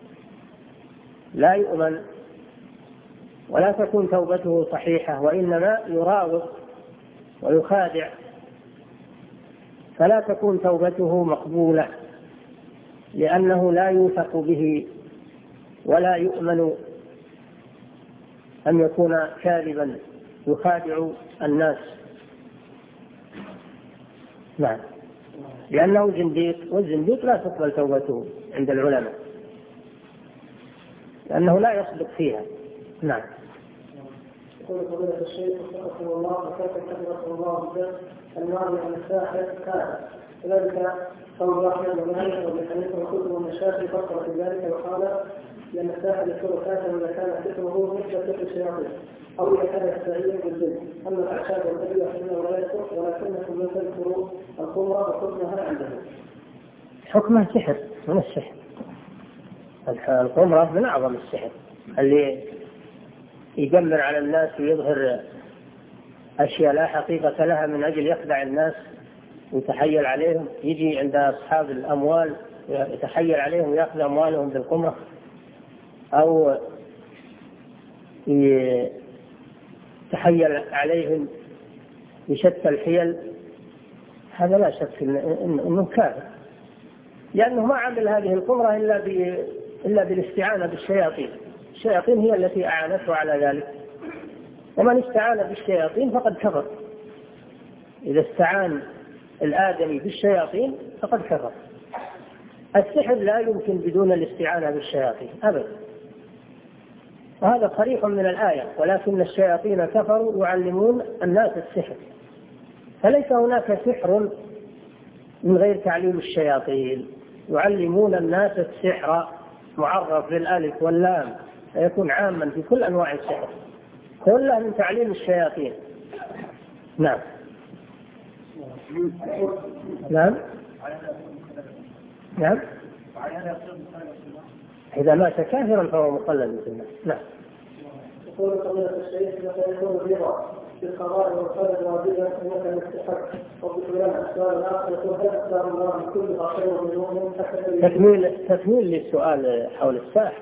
لا يؤمن، ولا تكون توبته صحيحة، وإنما يراوغ ويخادع، فلا تكون توبته مقبولة، لأنه لا يوثق به ولا يؤمن أن يكون كاذبا يخادع الناس. نعم، لأنه زنديق، والزنديق لا تقبل توبته عند العلماء لأنه لا يصدق فيها. نعم. يقول فضيلة الشيخ وفقكم الله: وكيف كتبكم الله بالذات الماضي عن الساحر كان ذلك قول أحمد ومالك وابن حنيفة وكتب النشاط فكر في ذلك وقال لأن الساحر يكون كاتبا إذا كان كتبه مثل كتب الشياطين أو إذا كان يستعين بالجن. أما الأعشاب والأدوية فإنه لا يكتب، ولكنكم لا تذكروا الخمر وحكمها عنده. حكمها سحر من السحر. الخمرة من أعظم السحر اللي يجمر على الناس ويظهر أشياء لا حقيقة لها من أجل يخدع الناس ويتحيل عليهم. يجي عند أصحاب الأموال يتحيل عليهم ويأخذ أموالهم بالخمرة، أو يتحيل عليهم بشتى الحيل. هذا لا شك أنه كافر، لأنه ما عمل هذه الخمرة إلا إلا بالاستعانة بالشياطين. الشياطين هي التي أعانته على ذلك، ومن استعان بالشياطين فقد كفر. إذا استعان الآدمي بالشياطين فقد كفر. السحر لا يمكن بدون الاستعانة بالشياطين أبدا، وهذا صريح من الآية: ولكن الشياطين كفروا يعلمون الناس السحر. فليس هناك سحر من غير تعليم الشياطين. يعلمون الناس السحر معرف بالألف واللام فيكون عاما في كل أنواع السحر، كلها من تعليم الشياطين. نعم. نعم. نعم. إذا مات كافرا فهو مخلد في النار. نعم. يقول فضيلة الشيخ متى يكون الرضا بالقضاء والقدر واجبا ومتى يستحق؟ وذكر لنا السؤال الآخر يقول هل أقدار الله كلها خير من المؤمن حتى تكميل تكميل للسؤال حول الساحر.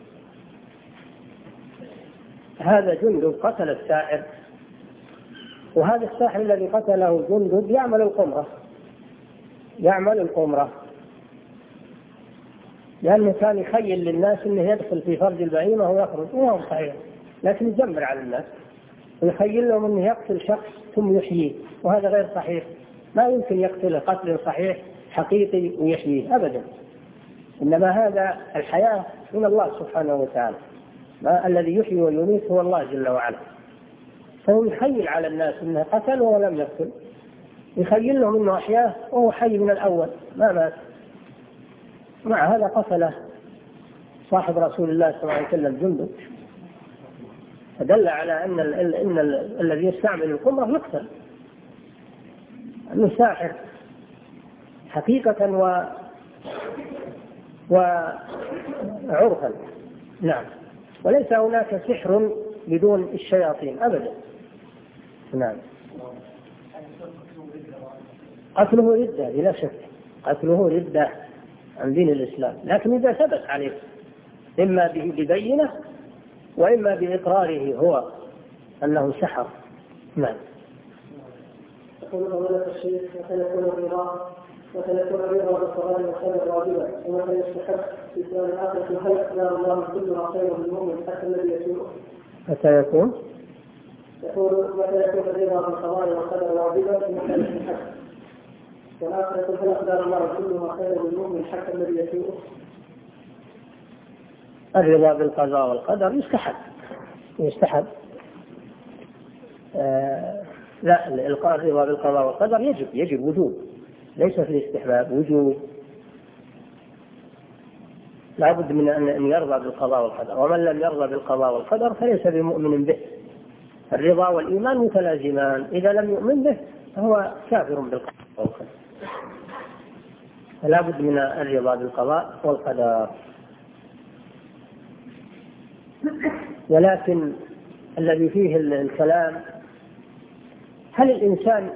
هذا جندب قتل الساحر، وهذا الساحر الذي قتله جندب يعمل القمرة يعمل القمرة لأنه كان يخيل للناس أنه يدخل في فرج البهيمة ويخرج، وهو صحيح، لكن يجمر على الناس ويخيل لهم أنه يقتل شخص ثم يحييه، وهذا غير صحيح. ما يمكن يقتله قتل صحيح حقيقي ويحييه أبدا، إنما هذا الحياة من الله سبحانه وتعالى، ما الذي يحيي ويميت هو الله جل وعلا. فهو يخيل على الناس أنه قتل وهو لم يقتل، يخيل لهم أنه أحياه وهو حي من الأول ما مات. مع هذا قتله صاحب رسول الله صلى الله عليه وسلم جندب، فدل على أن ال ال إن ال الذي يستعمل القمرة يقتل، أنه ساحر حقيقة و وعرفا. نعم. وليس هناك سحر بدون الشياطين أبدا. نعم. قتله ردة بلا شك، قتله ردة عن دين الإسلام، لكن إذا ثبت عليه إما ببينة وإما بإقراره هو أنه سحر. نعم. يقول فضيلة الشيخ متى يكون الرضا متى يكون الرضا بالقضاء والقدر واجبا ومتى يستحق؟ في سؤال آخر هل أقدار الله كلها خير للمؤمن حتى الذي يسوءه؟ متى يكون؟ يقول متى يكون الرضا بالقضاء والقدر واجبا ومتى يستحق؟ والآخر يقول هل أقدار الله كلها خير للمؤمن حتى الذي يسوءه؟ الرضا بالقضاء والقدر يستحب يستحب آه لا الرضا بالقضاء والقدر يجب يجب وجوب، ليس في الاستحباب، وجوب. لا بد من أن يرضى بالقضاء والقدر، ومن لم يرضى بالقضاء والقدر فليس بمؤمن به. الرضا والإيمان متلازمان، إذا لم يؤمن به فهو كافر بالقضاء والقدر. فلا بد من الرضا بالقضاء والقدر. ولكن الذي فيه الكلام هل الإنسان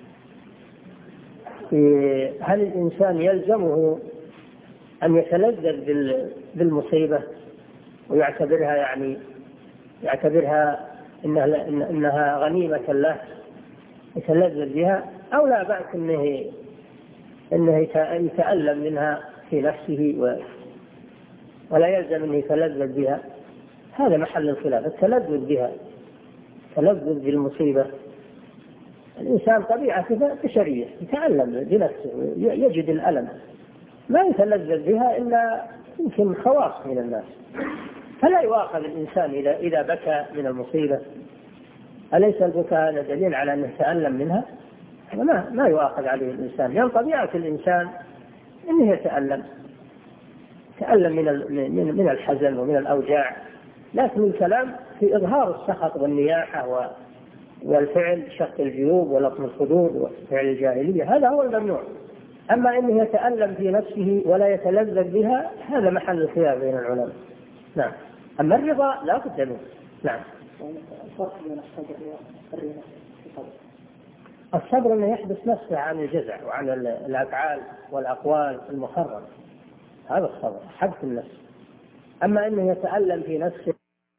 هل الإنسان يلزمه أن يتلذذ بالمصيبة ويعتبرها يعني يعتبرها إنها, إنها غنيمة له يتلذذ بها، أو لا بأس إنه إنه يتألم منها في نفسه ولا يلزم أنه يتلذذ بها؟ هذا محل الخلاف. التلذذ بها، التلذذ بالمصيبة، الإنسان طبيعة بشرية يتألم بنفسه، يجد الألم، ما يتلذذ بها إلا يمكن خواص من الناس. فلا يؤاخذ الإنسان إذا إذا بكى من المصيبة. أليس البكاء هذا دليل على أنه يتألم منها؟ ما ما يؤاخذ عليه الإنسان، لأن طبيعة الإنسان أنه يتألم يتألم من من من الحزن ومن الأوجاع، لكن الكلام في إظهار السخط والنياحة والفعل شق الجيوب ولطم الخدود وفعل الجاهلية، هذا هو الممنوع. أما أنه يتألم في نفسه ولا يتلذذ بها هذا محل الخلاف بين العلماء. نعم. أما الرضا لا بد منه. نعم. الفرق بين الصبر والرضا. الصبر أنه يحبس نفسه عن الجزع وعن الأفعال والأقوال المحرمة، هذا الصبر، حبس النفس. أما أنه يتألم في نفسه.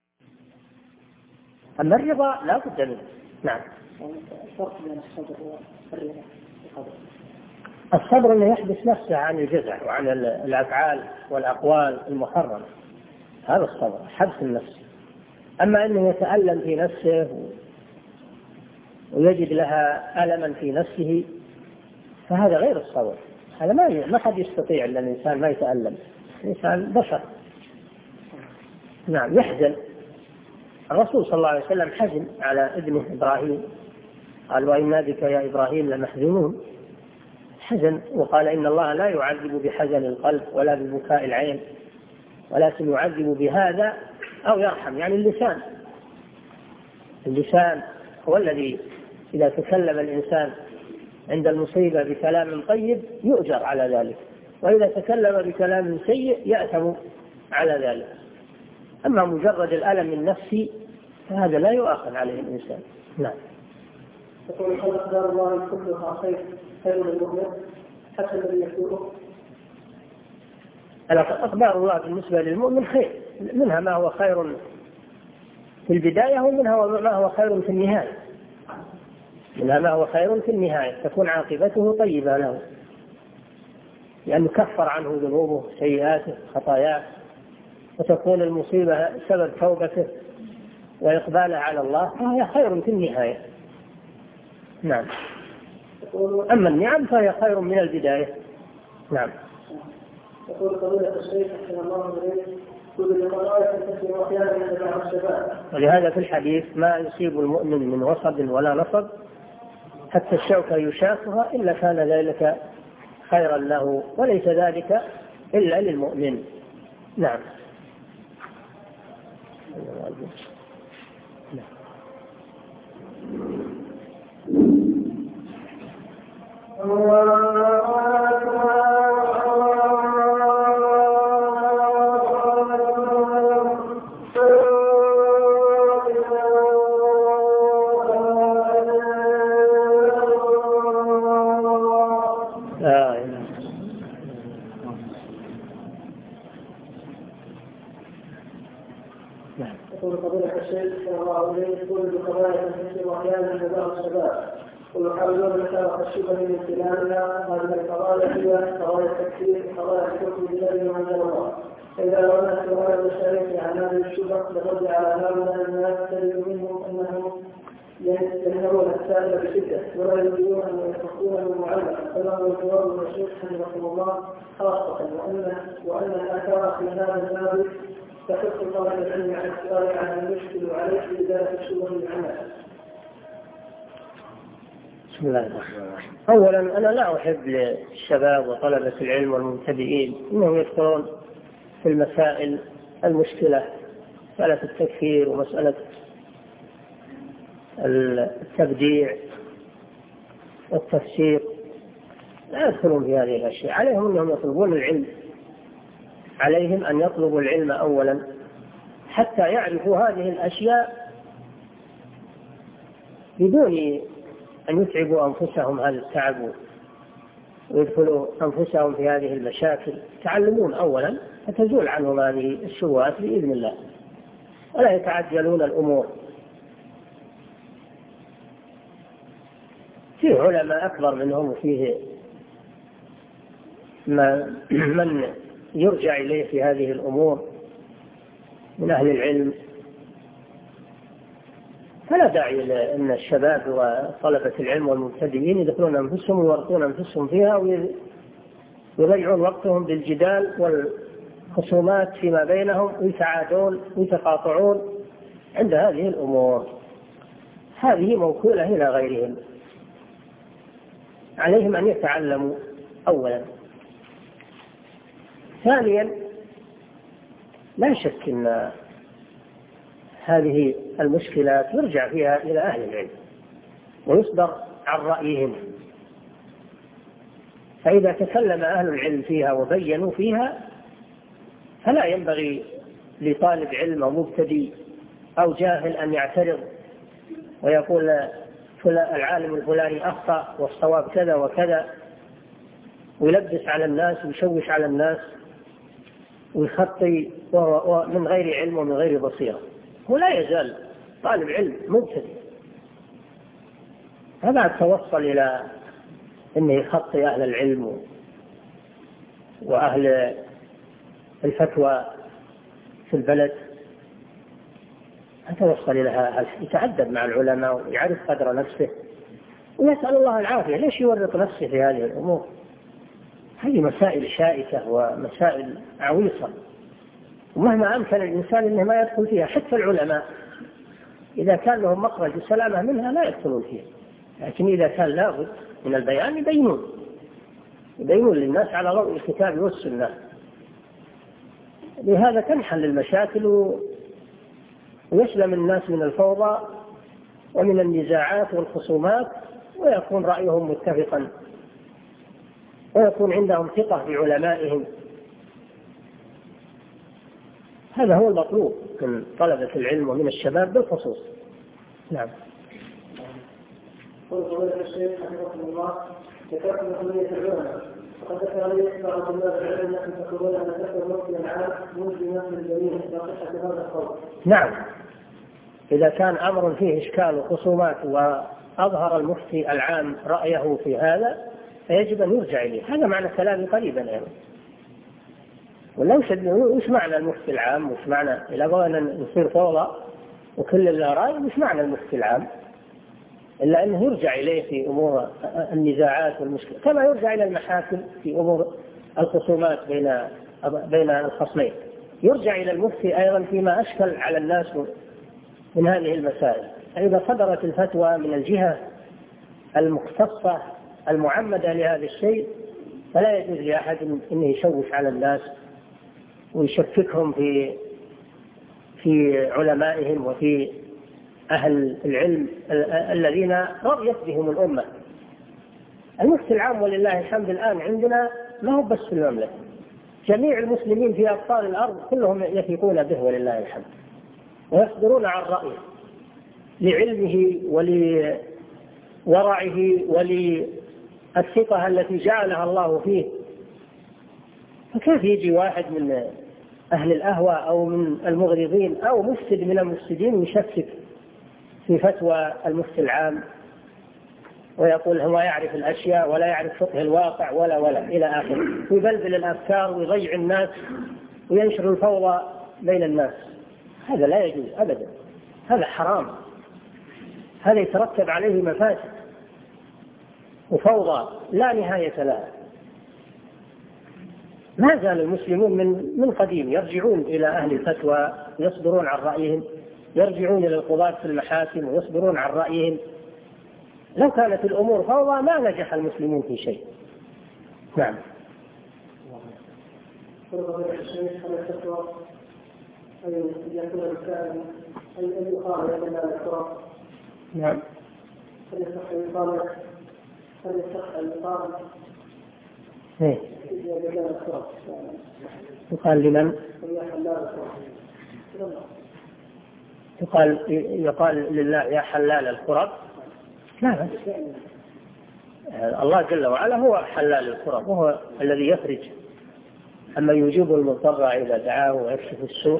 أما الرضا لا بد منه. نعم. الفرق بين الصبر والرضا. الصبر أنه يحبس نفسه عن الجزع وعن الأفعال والأقوال المحرمة، هذا الصبر، حبس النفس. أما أنه يتألم في نفسه ويجد لها ألما في نفسه فهذا غير الصبر. هذا ما ما حد يستطيع إلا الإنسان ما يتألم، الإنسان بشر. نعم. يحزن. الرسول صلى الله عليه وسلم حزن على ابنه إبراهيم، قال وإنا بك يا إبراهيم لمحزونون، حزن. وقال إن الله لا يعذب بحزن القلب ولا ببكاء العين، ولكن يعذب بهذا أو يرحم، يعني اللسان. اللسان هو الذي إذا تكلم الإنسان عند المصيبة بكلام طيب يؤجر على ذلك، وإذا تكلم بكلام سيء يأثم على ذلك. أما مجرد الألم النفسي فهذا لا يؤاخذ عليه الإنسان. نعم. يقول هل أقدار الله كلها خير خير للمؤمن حتى الذي يحضره؟ أقدار الله بالنسبة للمؤمن خير، منها ما هو خير في البداية ومنها ما هو خير في النهاية. منها ما هو خير في النهاية تكون عاقبته طيبة له، لأنه كفر عنه ذنوبه سيئاته خطاياه، وتكون المصيبة سبب توبته وإقباله على الله، فهي خير في النهاية. نعم. أما النعم فهي خير من البداية. نعم. يقول فضيلة الشيخ أحسن الله إليك كل القضايا تنتهي أحيانا عند بعض الشباب. ولهذا في الحديث ما يصيب المؤمن من وصب ولا نصب حتى الشوكة يشاكها إلا كان ذلك خيرا له، وليس ذلك إلا للمؤمن. نعم. يقول فضيلة الشيخ صلى الله عليه وسلم كل القضايا تنتشر أحيانا عند بعض الشباب ويحاولون مساواه الشبه من خلالها. هذه القضايا هي قضايا التكفير وقضايا الحكم بغير ما أنزل الله. فإذا رأينا سؤال المشاريع عن هذه الشبه لرد على هؤلاء الناس تجد منهم أنهم ينهرون السائل بشدة ولا يريدون أن يتركونه المعلق، فله الجواب من الشيخ رحمه الله خاصة وأن وأن الآثار في هذا الباب تحث طالب العلم على السؤال عن المشكل عليه بإزالة الشبه العمل. بسم الله الرحمن الرحيم. أولا أنا لا أحب للشباب وطلبة العلم والمبتدئين إنهم يدخلون في المسائل المشكلة، مسألة التكفير ومسألة التبديع والتفسير، لا يدخلون في هذه الأشياء. عليهم أنهم يطلبون العلم، عليهم أن يطلبوا العلم أولا حتى يعرفوا هذه الأشياء بدون أن يتعبوا أنفسهم هذا التعب ويدخلوا أنفسهم في هذه المشاكل. تعلمون أولا فتزول عنهم هذه الشبهات بإذن الله، ولا يتعجلون الأمور. فيه علماء أكبر منهم وفيه من يرجع إليه في هذه الأمور من أهل العلم، فلا داعي لأن الشباب وطلبة العلم والمبتدئين يدخلون أنفسهم ويورطون أنفسهم فيها ويضيعون وقتهم بالجدال والخصومات فيما بينهم ويتعادون ويتقاطعون عند هذه الأمور. هذه موكولة إلى غيرهم، عليهم أن يتعلموا أولا. ثانيا لا شك أن هذه المشكلات يرجع فيها إلى أهل العلم ويصدر عن رأيهم، فإذا تكلم أهل العلم فيها وبينوا فيها فلا ينبغي لطالب علم أو مبتدئ أو جاهل أن يعترض ويقول العالم الفلاني أخطأ والصواب كذا وكذا، ويلبس على الناس ويشوش على الناس ويخطي من غير علم ومن غير بصيرة. هو لا يزال طالب علم مبتدئ، هذا توصل إلى أنه يخطي أهل العلم وأهل الفتوى في البلد، توصل إلى يتعدد مع العلماء ويعرف قدر نفسه ويسأل الله العافية. ليش يورط نفسه في هذه الأمور؟ هذه مسائل شائكة ومسائل عويصة، ومهما أمكن الإنسان أنه ما يدخل فيها. حتى العلماء إذا كان لهم مخرج السلامة منها لا يدخلون فيها، لكن إذا كان لابد من البيان يبينون يبينون للناس على ضوء الكتاب والسنة. لهذا تنحل المشاكل ويسلم الناس من الفوضى ومن النزاعات والخصومات، ويكون رأيهم متفقا، ويكون عندهم ثقة بعلمائهم. هذا هو المطلوب من طلبة العلم ومن الشباب بالخصوص. نعم. قلت فضيلة الشيخ حفظكم الله، ذكرت مسؤولية العلماء، وقد ذكر لي بعض طلاب العلم انكم تقولون ان ذكر المفتي العام ملزما للجميع لا صحة هذا القول. نعم، إذا كان أمر فيه إشكال وخصومات وأظهر المفتي العام رأيه في هذا فيجب أن يرجع إليه. هذا معنى كلامي قريبا يعني. ولا وش معنى المفتي العام؟ وش معنى إذا بغينا نصير فوضى وكل اللي رأي؟ وش معنى المفتي العام؟ إلا أنه يرجع إليه في أمور النزاعات والمشكلة، كما يرجع إلى المحاكم في أمور الخصومات بين بين الخصمين. يرجع إلى المفتي أيضا فيما أشكل على الناس من هذه المسائل. فإذا صدرت الفتوى من الجهة المختصة المعمدة لهذا الشيء فلا يجوز لأحد أن يشوش على الناس ويشككهم في في علمائهم وفي أهل العلم الذين رضيت بهم الأمة. المفتي العام ولله الحمد الآن عندنا ما هو بس في المملكة، جميع المسلمين في أقطار الأرض كلهم يثقون به ولله الحمد، ويصدرون عن رأيه لعلمه ولورعه وللثقة التي جعلها الله فيه. فكيف يجي واحد من أهل الأهواء أو من المغرضين أو مفسد من المفسدين يشكك في فتوى المفتي العام ويقول هو يعرف الأشياء ولا يعرف فقه الواقع ولا ولا إلى آخره، ويبلبل الأفكار ويضيع الناس وينشر الفوضى بين الناس؟ هذا لا يجوز أبدا، هذا حرام، هذا يترتب عليه مفاسد وفوضى لا نهاية لها. ما زال المسلمون من من قديم يرجعون إلى أهل الفتوى يصدرون عن رأيهم، يرجعون إلى القضاة في المحاكم ويصدرون عن رأيهم. لو كانت الأمور فوضى ما نجح المسلمون في شيء. نعم. نعم. إيه؟ يقال لمن؟ يقال يقال لله يا حلال الكرب؟ لا بس الله جل وعلا هو حلال الكرب، وهو الذي يفرج أما يجيب المضطر إذا دعاه ويكشف السوء.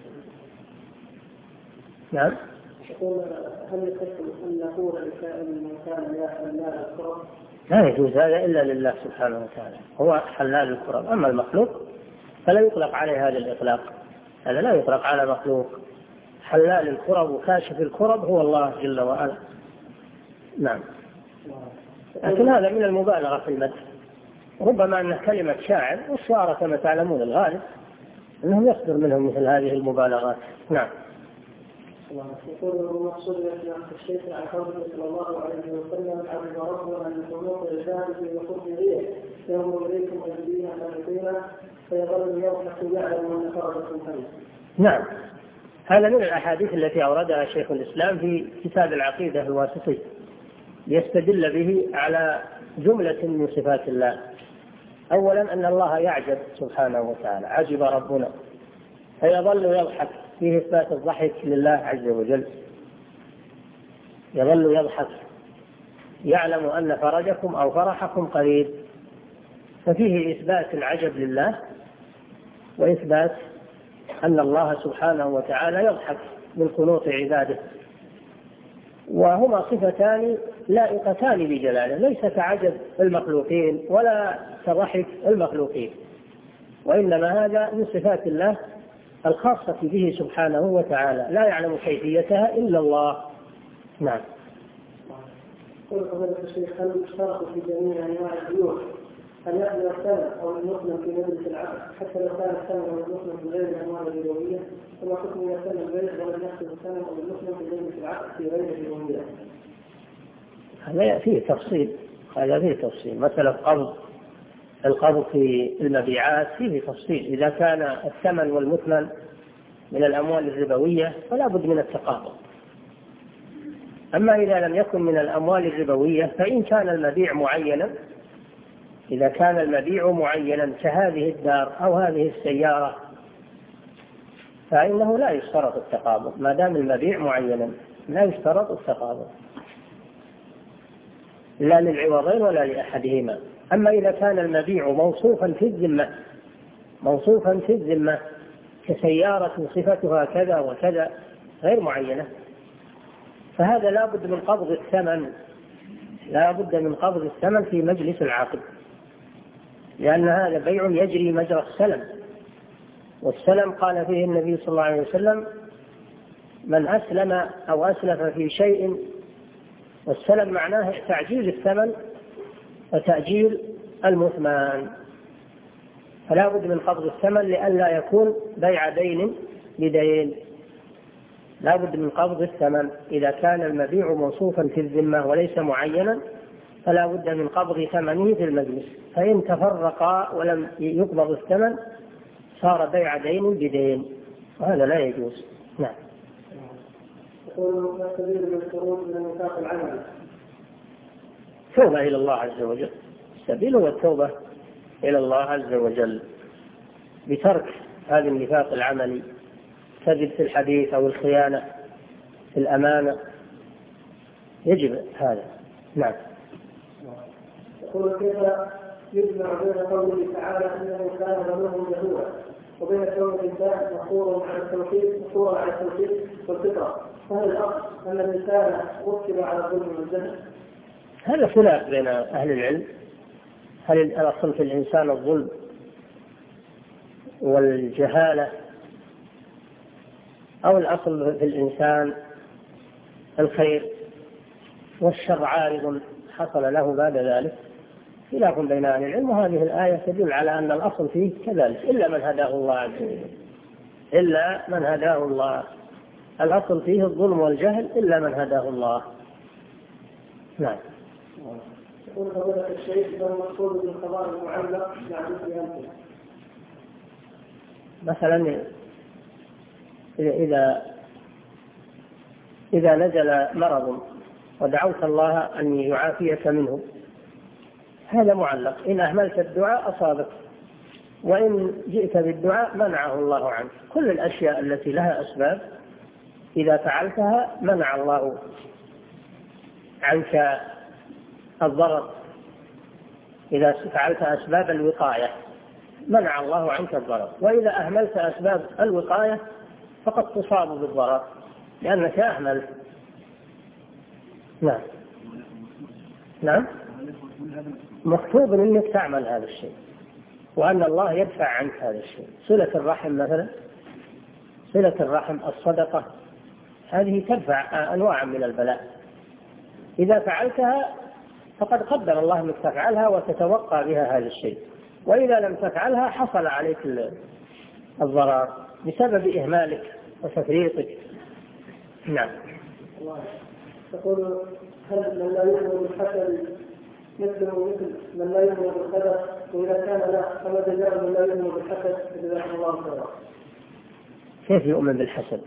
نعم. هل يكفي أن نقول لسائل من كان يا حلال الكرب؟ لا يجوز هذا إلا لله سبحانه وتعالى، هو حلال الكرب. أما المخلوق فلا يطلق عليه هذا الإطلاق، هذا لا يطلق على مخلوق. حلال الكرب وكاشف الكرب هو الله جل وعلا. نعم. لكن هذا من المبالغة في المدح، ربما أن كلمة شاعر، والشعراء كما تعلمون الغالب أنهم يصدر منهم مثل هذه المبالغات. نعم. يقول المقصود من الشيخ عن قوله صلى الله عليه وسلم عبد ربنا من قنوط عباده وقرب ريح يوم إليكم أجدين خالقين فيظل يضحك يعلم أن فرجكم خير. نعم، هذا من الأحاديث التي أوردها شيخ الإسلام في كتاب العقيدة الواسطي يستدل به على جملة من صفات الله. أولا أن الله يعجب سبحانه وتعالى، عجب ربنا، فيظل يضحك، فيه إثبات الضحك لله عز وجل، يظل يضحك يعلم أن فرجكم أو فرحكم قريب، ففيه إثبات العجب لله وإثبات أن الله سبحانه وتعالى يضحك من قنوط عباده، وهما صفتان لائقتان بجلاله، ليس كعجب المخلوقين ولا كضحك المخلوقين، وإنما هذا من صفات الله الخاصة به سبحانه وتعالى لا يعلم كيفيتها إلا الله. نعم. قل فضيلة الشيخ هل يشترط في جميع أنواع البيوع أن يحضر الثمن أو المسلم في مجلس العقد حتى لو كان الثمن أو المسلم في غير الأنواع الربوية، وما حكم يسلم البيع ولم يحضر الثمن أو المسلم في مجلس العقد في غير الربوية؟ هذا فيه تفصيل، هذا فيه تفصيل. مثلا القبض القبض في المبيعات فيه تفصيل، إذا كان الثمن والمثمن من الأموال الربوية فلا بد من التقابض. أما إذا لم يكن من الأموال الربوية فإن كان المبيع معينا إذا كان المبيع معينا كهذه الدار أو هذه السيارة فإنه لا يشترط التقابض، ما دام المبيع معينا لا يشترط التقابض لا للعوضين ولا لأحدهما. أما إذا كان المبيع موصوفا في الذمة موصوفا في الذمة كسيارة صفتها كذا وكذا غير معينة فهذا لا بد من قبض الثمن لا بد من قبض الثمن في مجلس العقد، لأن هذا بيع يجري مجرى السلم، والسلم قال فيه النبي صلى الله عليه وسلم من أسلم أو أسلف في شيء، والسلم معناه تعجيل الثمن وتأجيل المثمان، فلا بد من قبض الثمن لئلا يكون بيع دين بدين، لا بد من قبض الثمن. إذا كان المبيع موصوفا في الذمة وليس معينا فلا بد من قبض ثمنه في المجلس، فإن تفرقا ولم يقبض الثمن صار بيع دين بدين وهذا لا يجوز. نعم. يقول ما السبيل للخروج من النفاق العملي؟ توبة إلى الله عز وجل، السبيل هو التوبة إلى الله عز وجل بترك هذا النفاق العملي، كذب في الحديث أو الخيانة في الأمانة، يجب هذا. نعم. يقول كيف يجمع بين قوله تعالى انه كان ظلوما جهولا وبين كون الانسان مفطورا على التوحيد مفطورا على التوحيد والفطره، فهل الاصل ان الانسان وكل على الظلم والجهل؟ هذا خلاف بين اهل العلم، هل الاصل في الانسان الظلم والجهاله او الاصل في الانسان الخير والشر عارض حصل له بعد ذلك؟ خلاف بين أهل العلم، وهذه الآية تدل على أن الأصل فيه كذلك إلا من هداه الله عز وجل، إلا من هداه الله، الأصل فيه الظلم والجهل إلا من هداه الله. نعم. يقول فضيلة الشيخ ما المقصود بالخبر المعلق مع مثل أمثلة؟ مثلا إذا إذا نزل مرض ودعوت الله أن يعافيك منه هذا معلق، إن أهملت الدعاء أصابك، وإن جئت بالدعاء منعه الله عنك. كل الأشياء التي لها أسباب إذا فعلتها منع الله عنك الضرر، إذا فعلت أسباب الوقاية منع الله عنك الضرر، وإذا أهملت أسباب الوقاية فقد تصاب بالضرر لأنك أهملت. نعم. نعم. مكتوب أنك تعمل هذا الشيء وأن الله يدفع عنك هذا الشيء. صلة الرحم مثلا، صلة الرحم، الصدقة، هذه تدفع أنواع من البلاء، إذا فعلتها فقد قدر الله أنك تفعلها وتتوقع بها هذا الشيء، وإذا لم تفعلها حصل عليك الضرر بسبب إهمالك وتفريطك. نعم. تقول هل من لا يؤمن بالحسد مثله مثل من لا يؤمن بالقدر؟ وإذا كان لا فما جزاء من لا يؤمن بالحسد؟ جزاكم الله خيرا. كيف يؤمن بالحسد؟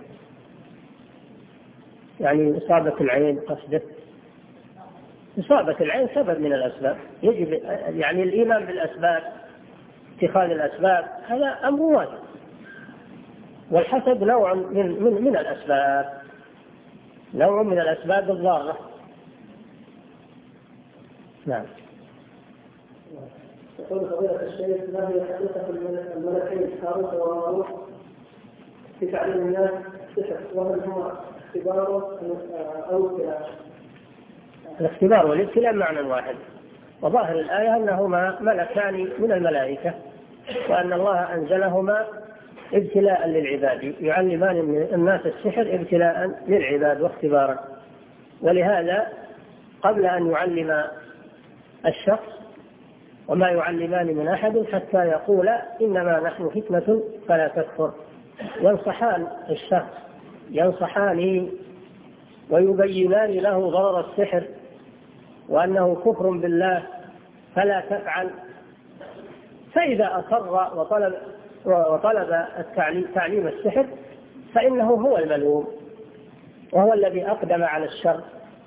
يعني إصابة العين قصده؟ إصابة العين سبب من الأسباب، يجب يعني الإيمان بالأسباب، اتخاذ الأسباب، هذا أمر واجب، والحسد نوع من من من الأسباب، نوع من الأسباب الضارة. نعم. يقول فضيلة الشيخ ما هي حقيقة الملكين هاروت وماروت في تعليم الناس السحر، وهل هو اختبار أو ابتلاء؟ الاختبار والابتلاء معنى واحد، وظاهر الآية أنهما ملكان من الملائكة، وأن الله أنزلهما ابتلاء للعباد، يعلمان الناس السحر ابتلاء للعباد واختبارا، ولهذا قبل أن يعلم الشخص وما يعلمان من أحد حتى يقولا إنما نحن فتنة فلا تكفر، ينصحان الشخص، ينصحان ويبينان له ضرر السحر وأنه كفر بالله فلا تفعل، فإذا أصر وطلب وطلب التعليم تعليم السحر فإنه هو الملوم، وهو الذي أقدم على الشر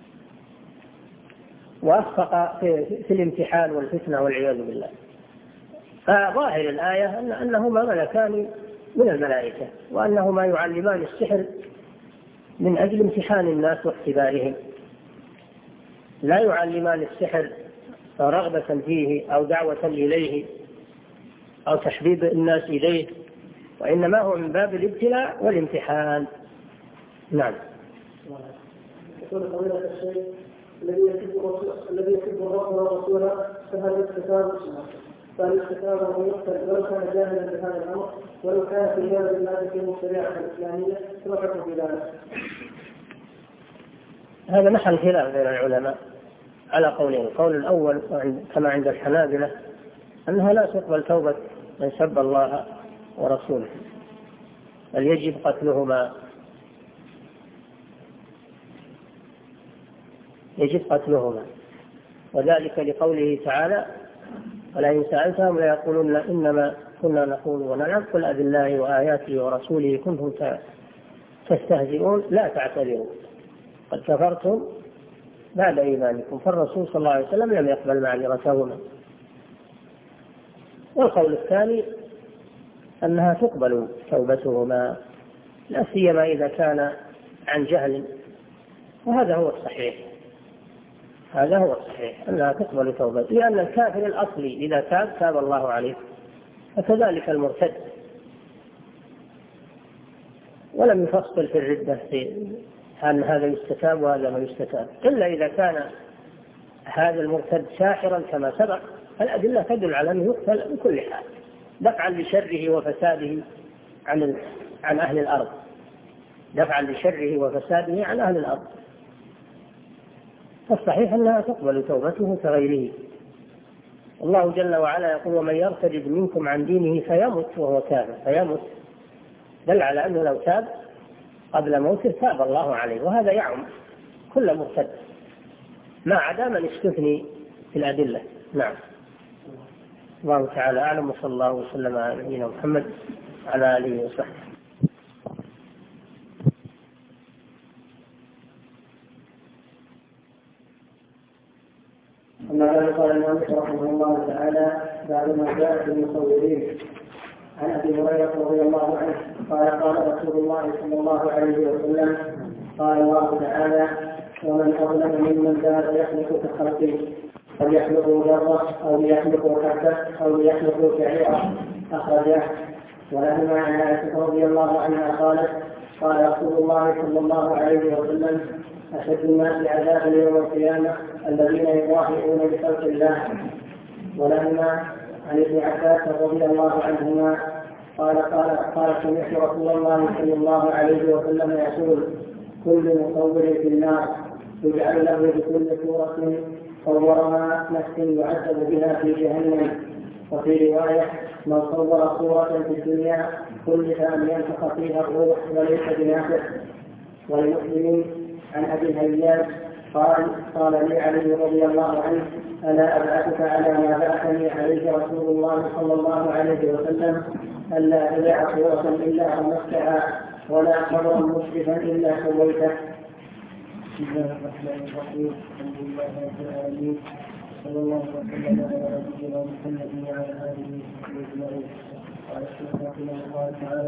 وأخفق في, في الامتحان والفتنة والعياذ بالله. فظاهر الآية أن أنهما ملكان من الملائكة، وأنهما يعلمان السحر من أجل امتحان الناس واختبارهم، لا يعلمان السحر رغبة فيه أو دعوة إليه أو تحبيب الناس إليه، وإنما هو من باب الابتلاء والامتحان. نعم. يقول فضيلة الشيخ الذي يسب الذي يسب الرسول والرسول فهل الاستتاب فهل الاستتاب هو يقتل ولو كان جاهلا بهذا الأمر ولو كان في جانب المادة الشريعة الإسلامية فما حكم في ذلك؟ هذا محل خلاف بين العلماء على قولين. القول الأول كما عند الحنابلة أنها لا تقبل توبة من سب الله ورسوله، بل يجب قتلهما يجب قتلهما وذلك لقوله تعالى: ولئن سألتهم ليقولن إنما كنا نقول ونلعب قل أبالله وآياته ورسوله كنتم تستهزئون لا تعتذروا قد كفرتم بعد إيمانكم. فالرسول صلى الله عليه وسلم لم يقبل معذرتهما. والقول الثاني أنها تقبل توبتهما، لا سيما إذا كان عن جهل، وهذا هو الصحيح هذا هو الصحيح أنها تقبل توبته، لأن الكافر الأصلي إذا تاب تاب الله عليه، فكذلك المرتد. ولم يفصل في الردة في أن هذا يستتاب وهذا ما يستتاب، إلا إذا كان هذا المرتد ساحرا كما سبق، الأدلة تدل على أنه يقتل بكل حال دفعا لشره وفساده عن عن أهل الأرض دفعا لشره وفساده عن أهل الأرض. فالصحيح أنها تقبل توبته كغيره. الله جل وعلا يقول: ومن يرتد منكم عن دينه فيمت وهو كافر. فيمت دل على أنه لو تاب قبل موته تاب الله عليه، وهذا يعم كل مرتد ما عدا من استثني في الأدلة. نعم. الله تعالى أعلم، وصلى الله وسلم على نبينا محمد وعلى آله وصحبه. أما بعد قال المؤلف رحمه الله تعالى: بعد ما جاء في المصورين عن أبي هريرة رضي الله عنه قال: قال رسول الله صلى الله عليه وسلم: قال الله تعالى: ومن أظلم ممن كان يخلق كخلقه قد يخلقوا ذرة أو يخلقوا حبة أو يخلقوا شعيرا. أخرجه. ولهما عن عائشة رضي الله عنها قالت: قال رسول الله صلى الله عليه وسلم: أشد الناس عذابا يوم القيامة الذين يضاهئون بخلق الله. ولهما عن ابن عباس رضي الله عنهما قال قال قال سمعت رسول الله صلى الله عليه وسلم يقول: كل مصور في النار يجعل له بكل صورة صورها نفس يعذب بها في جهنم. وفي رواية: من صور صورة في الدنيا كلف أن ينفخ فيها الروح وليس بنافخ. ولمسلم عن أبي الهياج قال: قال لي علي رضي الله عنه: ألا أبعثك على ما بعثني عليه رسول الله صلى الله عليه وسلم: ألا تدع صورة إلا أمسكها ولا قبرا مشرفا إلا سويته. بسم الله الرحمن الرحيم. الحمد لله رب العالمين، صلى الله وسلم على نبينا محمد وعلى آله وصحبه أجمعين. قال الشيخ رحمه الله تعالى: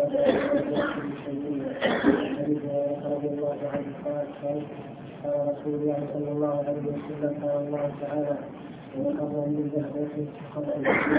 رضي الله عنه قال: قال رسول الله صلى الله عليه وسلم: قال الله تعالى: ومن أظلم من ذهبته خلق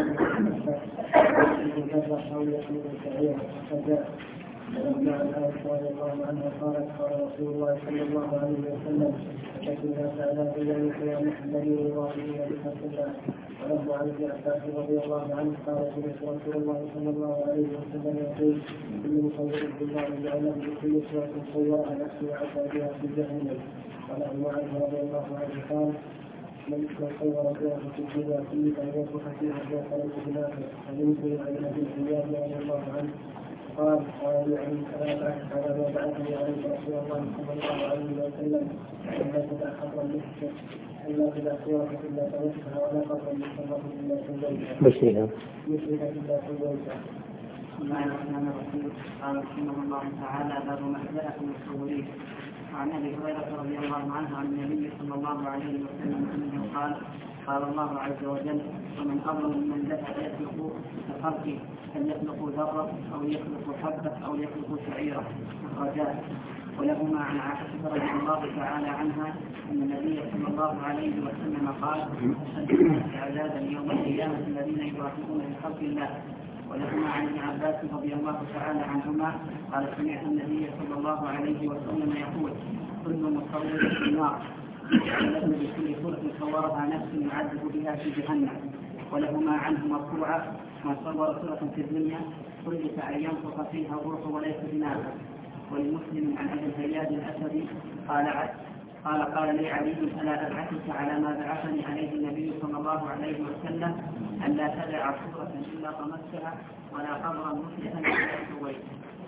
الجنة أو يحمل الشعير. فجاء. ولما عن عائشة رضي الله عنها قالت: قال رسول الله صلى الله عليه وسلم: أشد الناس عذابا يوم القيامة الذين يضاهئون بخلق الله. ولما عن ابن عباس رضي الله عنه قال: سمعت رسول الله صلى الله عليه وسلم يقول: كل مصور في النار جعله بكل صورة صورها نفسه وعسى بها في جهنم. ولما عنه رضي الله عنه قال: من صور صورة في الدنيا كلها أن ينفخ فيها الروح وليس بنافخ. ومنكم عن أبي الحياج رضي الله عنه قال: قال يعني ثلاثة على ما بعثني عليه رسول الله صلى الله عليه وسلم: ألا تدع خطرا مثلك ألا تدع صورة إلا تمسها ولا خطرا مثلك إلا سويتها. مشركة مشركة إلا سويتها. بسم الله الرحمن الرحيم. قال رحمه الله تعالى: باب ما جاء في المصورين. وعن ابي هريره رضي الله عنه عن النبي صلى الله عليه وسلم انه قال: قال الله عز وجل: ومن اظلم ممن ذهب يخلق كخلقه ان يخلقوا ذره او يخلقوا حبه او يخلقوا شعيره. اخرجاه. ولهما عن عائشه رضي الله تعالى عنها ان النبي صلى الله عليه وسلم قال: اشد الناس عذابا يوم القيامه الذين يراقبون بخلق الله. ولهما عن ابن عباس رضي الله تعالى عنهما قال: سمعت النبي صلى الله عليه وسلم يقول: كل مصور في النار ولكن بكل صورة صورها نفس يعذب بها في جهنم. ولهما عنه مرفوعا: من صور صورة في الدنيا كلف أن ينفخ فيها الروح وليس بنافخ. ولمسلم عن ابي الهياج الاسدي قال قال قال لي علي: الا ابعثك على ما بعثني عليه النبي صلى الله عليه وسلم ان لا تدع صورة الا طمستها ولا قبرا مصلحا الا سويت.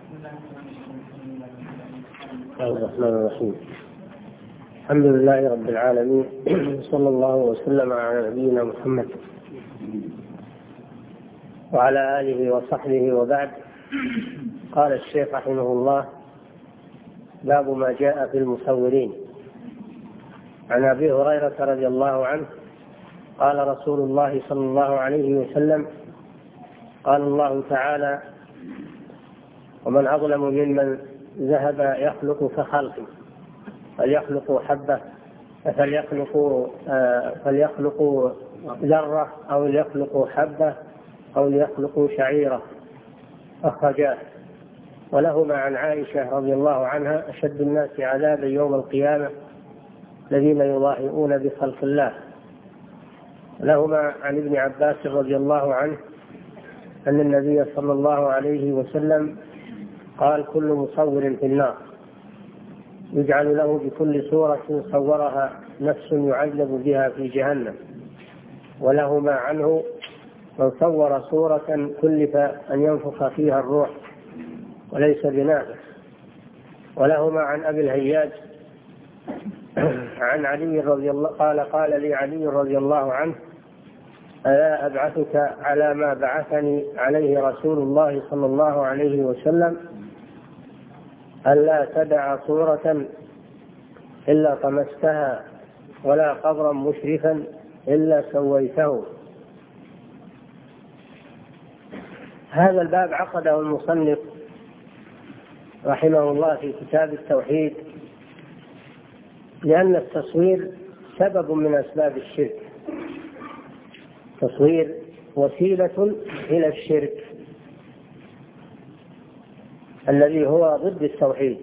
بسم الله الرحمن الرحيم. الحمد لله رب العالمين، صلى الله وسلم على نبينا محمد وعلى آله وصحبه وبعد. قال الشيخ رحمه الله: باب ما جاء في المصورين. عن أبي هريرة رضي الله عنه قال رسول الله صلى الله عليه وسلم: قال الله تعالى: ومن أظلم ممن ذهب يخلق كخلقه فليخلقوا حبة فليخلقوا آه فليخلقوا ذرة أو ليخلقوا حبة أو ليخلقوا شعيرة. أخرجاه. ولهما عن عائشة رضي الله عنها: أشد الناس عذابا يوم القيامة الذين يضاهئون بخلق الله. لهما عن ابن عباس رضي الله عنه أن النبي صلى الله عليه وسلم قال: كل مصور في النار يجعل له بكل صورة صورها نفس يعذب بها في جهنم. ولهما عنه: من صور صورة كلف أن ينفخ فيها الروح وليس بنافخ. ولهما عن أبي الهياج عن علي رضي الله قال: قال لي علي رضي الله عنه: ألا أبعثك على ما بعثني عليه رسول الله صلى الله عليه وسلم ألا تدع صورة إلا طمستها ولا قبرا مشرفا إلا سويته. هذا الباب عقده المصنف رحمه الله في كتاب التوحيد لأن التصوير سبب من أسباب الشرك. التصوير وسيلة إلى الشرك الذي هو ضد التوحيد،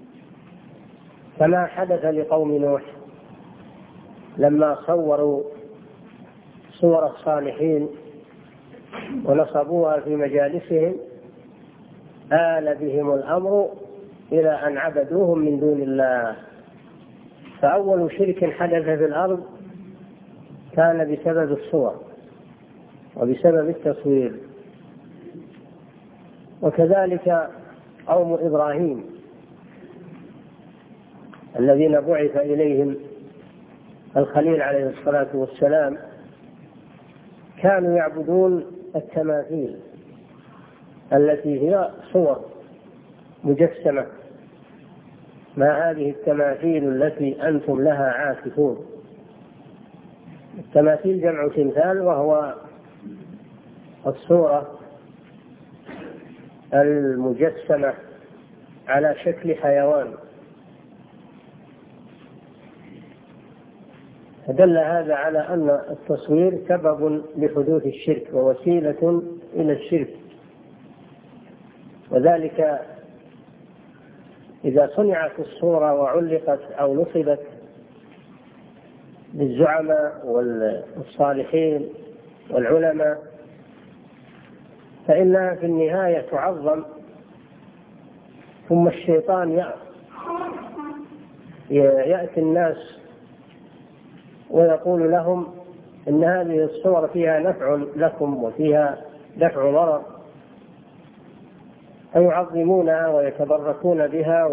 كما حدث لقوم نوح لما صوروا صور الصالحين ونصبوها في مجالسهم آل بهم الأمر إلى أن عبدوهم من دون الله. فأول شرك حدث في الأرض كان بسبب الصور وبسبب التصوير. وكذلك قوم إبراهيم الذين بعث إليهم الخليل عليه الصلاة والسلام كانوا يعبدون التماثيل التي هي صور مجسمة. ما هذه التماثيل التي أنتم لها عاكفون؟ التماثيل جمع تمثال، وهو الصورة المجسمة على شكل حيوان. فدل هذا على أن التصوير سبب لحدوث الشرك ووسيلة إلى الشرك. وذلك إذا صنعت الصورة وعلقت أو نصبت للزعماء والصالحين والعلماء فإنها في النهاية تعظم، ثم الشيطان يأتي الناس ويقول لهم إن هذه الصور فيها نفع لكم وفيها دفع ضرر، فيعظمونها ويتبركون بها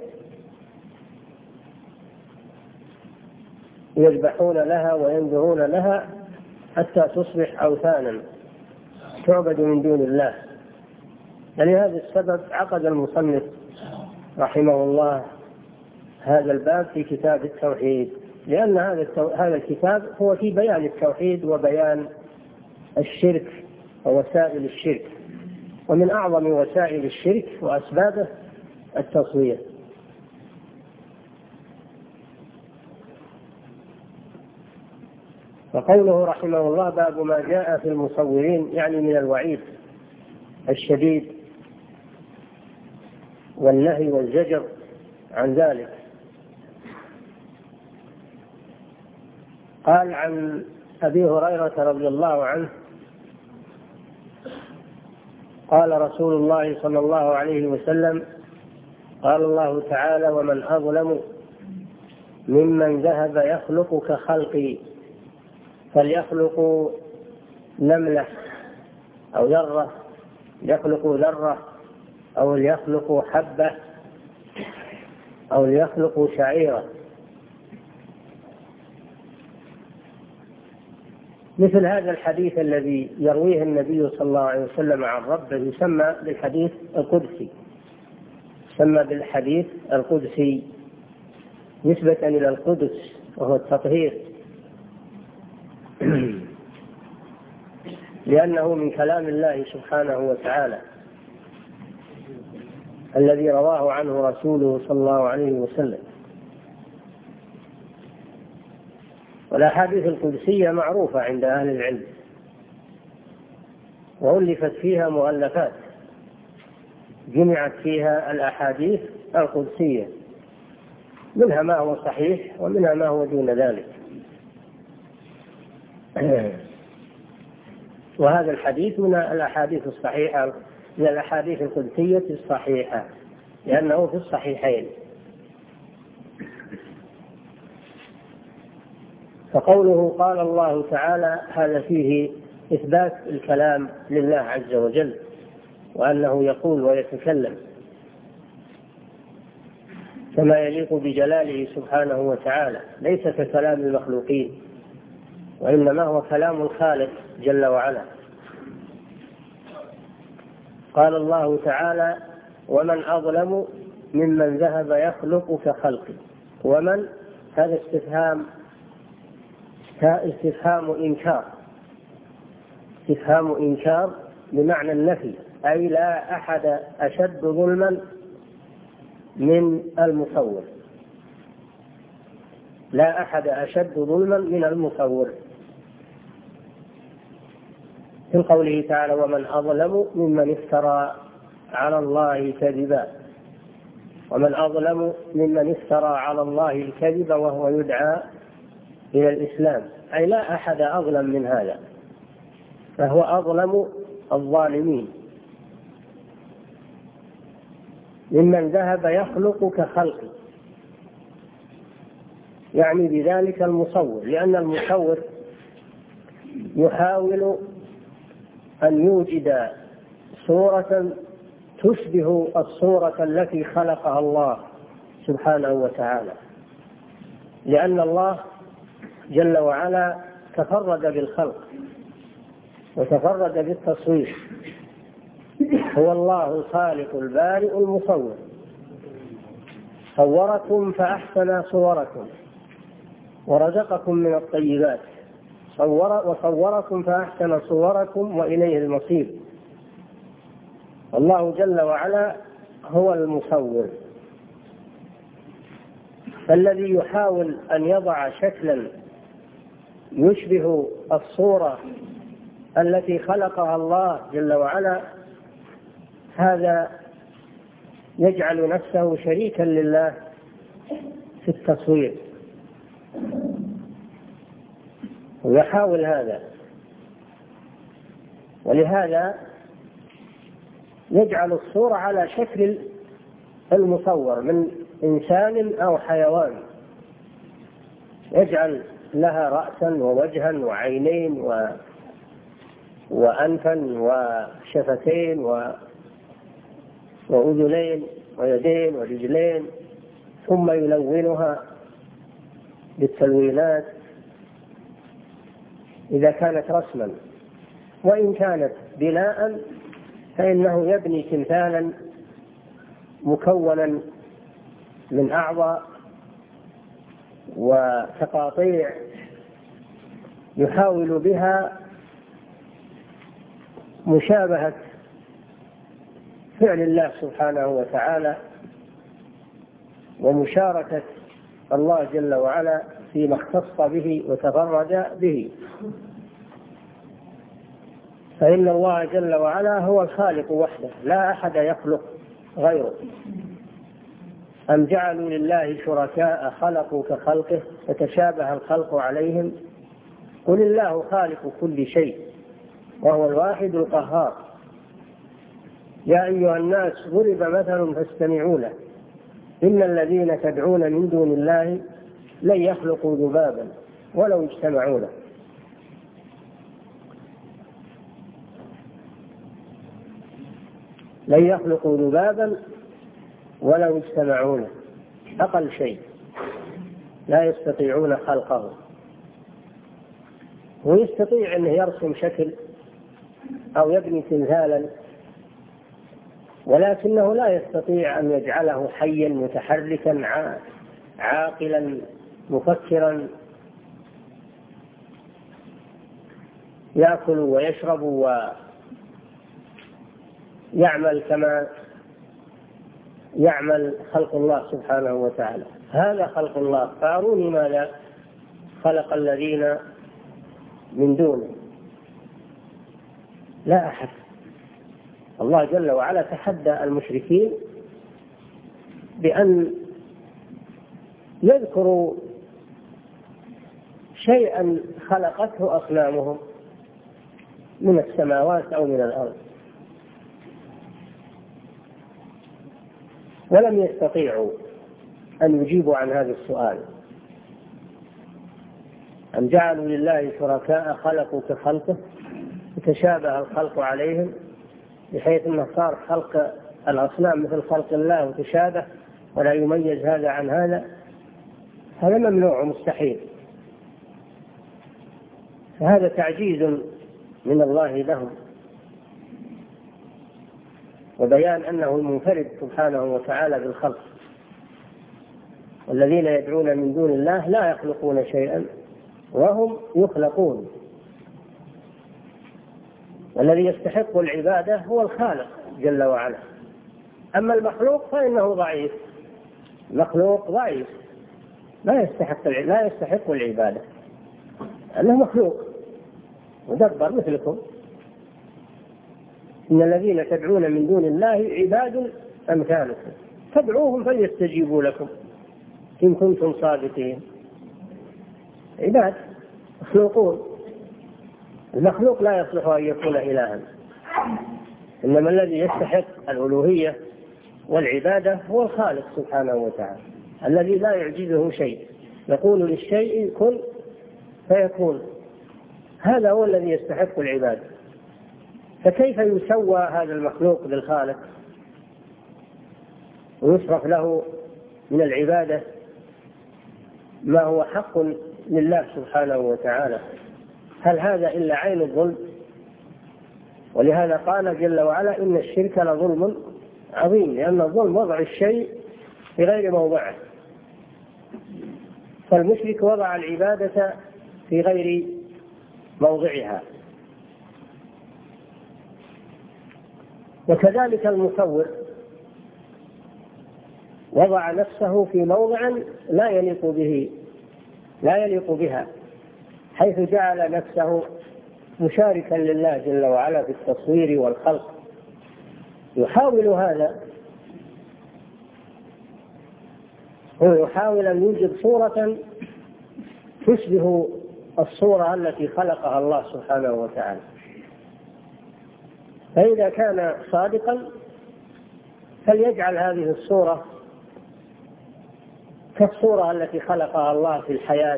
ويذبحون لها وينذرون لها حتى تصبح أوثانا تعبد من دون الله. لهذا السبب عقد المصنف رحمه الله هذا الباب في كتاب التوحيد، لأن هذا هذا الكتاب هو في بيان التوحيد وبيان الشرك ووسائل الشرك، ومن أعظم وسائل الشرك وأسبابه التصوير. وقوله رحمه الله باب ما جاء في المصورين، يعني من الوعيد الشديد والنهي والزجر عن ذلك. قال عن أبي هريرة رضي الله عنه قال رسول الله صلى الله عليه وسلم قال الله تعالى ومن أظلم ممن ذهب يخلق كخلقي فليخلق نملة أو ذرة، يخلق ذرة أو ليخلق حبة أو ليخلق شعيرة. مثل هذا الحديث الذي يرويه النبي صلى الله عليه وسلم عن ربه يسمى بالحديث القدسي، يسمى بالحديث القدسي نسبة إلى القدس وهو التطهير، لأنه من كلام الله سبحانه وتعالى الذي رواه عنه رسوله صلى الله عليه وسلم. والأحاديث القدسية معروفة عند أهل العلم، وألفت فيها مؤلفات جمعت فيها الأحاديث القدسية، منها ما هو صحيح ومنها ما هو دون ذلك. وهذا الحديث من الأحاديث الصحيحة، من الأحاديث القدسية الصحيحة، لأنه في الصحيحين. فقوله قال الله تعالى هذا فيه إثبات الكلام لله عز وجل، وأنه يقول ويتكلم كما يليق بجلاله سبحانه وتعالى، ليس ككلام المخلوقين، وإنما هو كلام الخالق جل وعلا. قال الله تعالى ومن أظلم ممن ذهب يخلق كخلقي. ومن هذا استفهام استفهام إنكار، استفهام إنكار بمعنى النفي، أي لا أحد أشد ظلما من المصور، لا أحد أشد ظلما من المصور. في قوله تعالى ومن أظلم ممن افترى على الله كذبا، ومن أظلم ممن افترى على الله الكذب وهو يدعى إلى الإسلام، أي لا أحد أظلم من هذا، فهو أظلم الظالمين. ممن ذهب يخلق كخلقه، يعني بذلك المصور، لأن المصور يحاول أن يوجد صورة تشبه الصورة التي خلقها الله سبحانه وتعالى، لأن الله جل وعلا تفرد بالخلق وتفرد بالتصوير، هو الله الخالق البارئ المصور، صوركم فأحسن صوركم ورزقكم من الطيبات، صور وصوركم فأحسن صوركم وإليه المصير. الله جل وعلا هو المصور، فالذي يحاول أن يضع شكلا يشبه الصورة التي خلقها الله جل وعلا، هذا يجعل نفسه شريكا لله في التصوير، ويحاول هذا، ولهذا يجعل الصورة على شكل المصور من إنسان أو حيوان، يجعل لها رأسا ووجها وعينين و... وأنفا وشفتين و... وأذنين ويدين ورجلين، ثم يلونها بالتلوينات إذا كانت رسما، وإن كانت بناء فإنه يبني تمثالا مكونا من أعضاء وتقاطيع يحاول بها مشابهة فعل الله سبحانه وتعالى ومشاركة الله جل وعلا فيما اختص به وتفرد به، فإن الله جل وعلا هو الخالق وحده لا أحد يخلق غيره. أم جعلوا لله شركاء خلقوا كخلقه فتشابه الخلق عليهم قل الله خالق كل شيء وهو الواحد القهار. يا أيها الناس ضرب مثل فاستمعوا له إن الذين تدعون من دون الله لن يخلقوا ذبابا ولو اجتمعوا له. لن يخلقوا ذبابا ولو اجتمعوا له، أقل شيء لا يستطيعون خلقه. ويستطيع أن يرسم شكل أو يبني تمثالا، ولكنه لا يستطيع أن يجعله حيا متحركا عاقلا مفكرا يأكل ويشرب ويعمل كما يعمل خلق الله سبحانه وتعالى. هذا خلق الله، فأروني ماذا خلق الذين من دونه. لا أحد. الله جل وعلا تحدى المشركين بأن يذكروا شيئا خلقته أصنامهم من السماوات أو من الأرض، ولم يستطيعوا أن يجيبوا عن هذا السؤال. أم جعلوا لله شركاء خلقوا كخلقه فتشابه الخلق عليهم، بحيث أنه صار خلق الأصنام مثل خلق الله وتشابه ولا يميز هذا عن هذا. هذا ممنوع ومستحيل. فهذا تعجيز من الله لهم وبيان أنه المنفرد سبحانه وتعالى بالخلق. والذين يدعون من دون الله لا يخلقون شيئا وهم يخلقون. والذي يستحق العبادة هو الخالق جل وعلا. أما المخلوق فإنه ضعيف، المخلوق ضعيف لا يستحق لا يستحق العبادة، أنه مخلوق مدبر مثلكم. إن الذين تدعون من دون الله عباد أمثالكم فادعوهم فليستجيبوا لكم إن كنتم صادقين. عباد مخلوقون. المخلوق لا يصلح أن يكون إلها، إنما الذي يستحق الألوهية والعبادة هو الخالق سبحانه وتعالى الذي لا يعجزه شيء، يقول للشيء كن فيكون. هذا هو الذي يستحق العبادة. فكيف يسوى هذا المخلوق بالخالق ويصرف له من العبادة ما هو حق لله سبحانه وتعالى؟ هل هذا إلا عين الظلم؟ ولهذا قال جل وعلا إن الشرك لظلم عظيم، لأن الظلم وضع الشيء في غير موضعه. فالمشرك وضع العبادة في غير موضعها. وكذلك المصور وضع نفسه في موضع لا يليق به لا يليق بها، حيث جعل نفسه مشاركا لله جل وعلا في التصوير والخلق. يحاول هذا، هو يحاول أن يوجد صورة تشبه الصورة التي خلقها الله سبحانه وتعالى. فإذا كان صادقا فليجعل هذه الصورة كالصورة التي خلقها الله في الحياة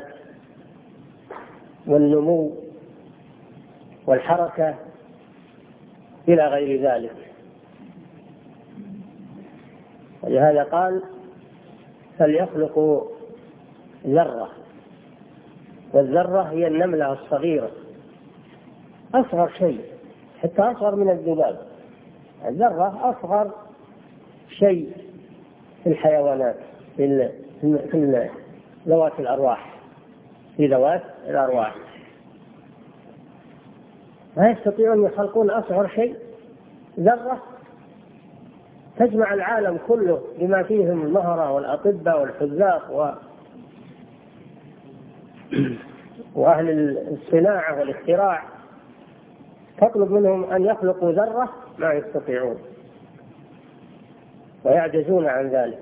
والنمو والحركة إلى غير ذلك. ولهذا قال فليخلقوا ذرة، والذرة هي النملة الصغيرة، أصغر شيء، حتى أصغر من الذباب. الذرة أصغر شيء في الحيوانات، في في ذوات الأرواح، في ذوات الأرواح ما يستطيعون يخلقون أصغر شيء ذرة تجمع العالم كله بما فيهم المهرة والأطباء والحذاق و... وأهل الصناعة والاختراع، تطلب منهم أن يخلقوا ذرة ما يستطيعون ويعجزون عن ذلك،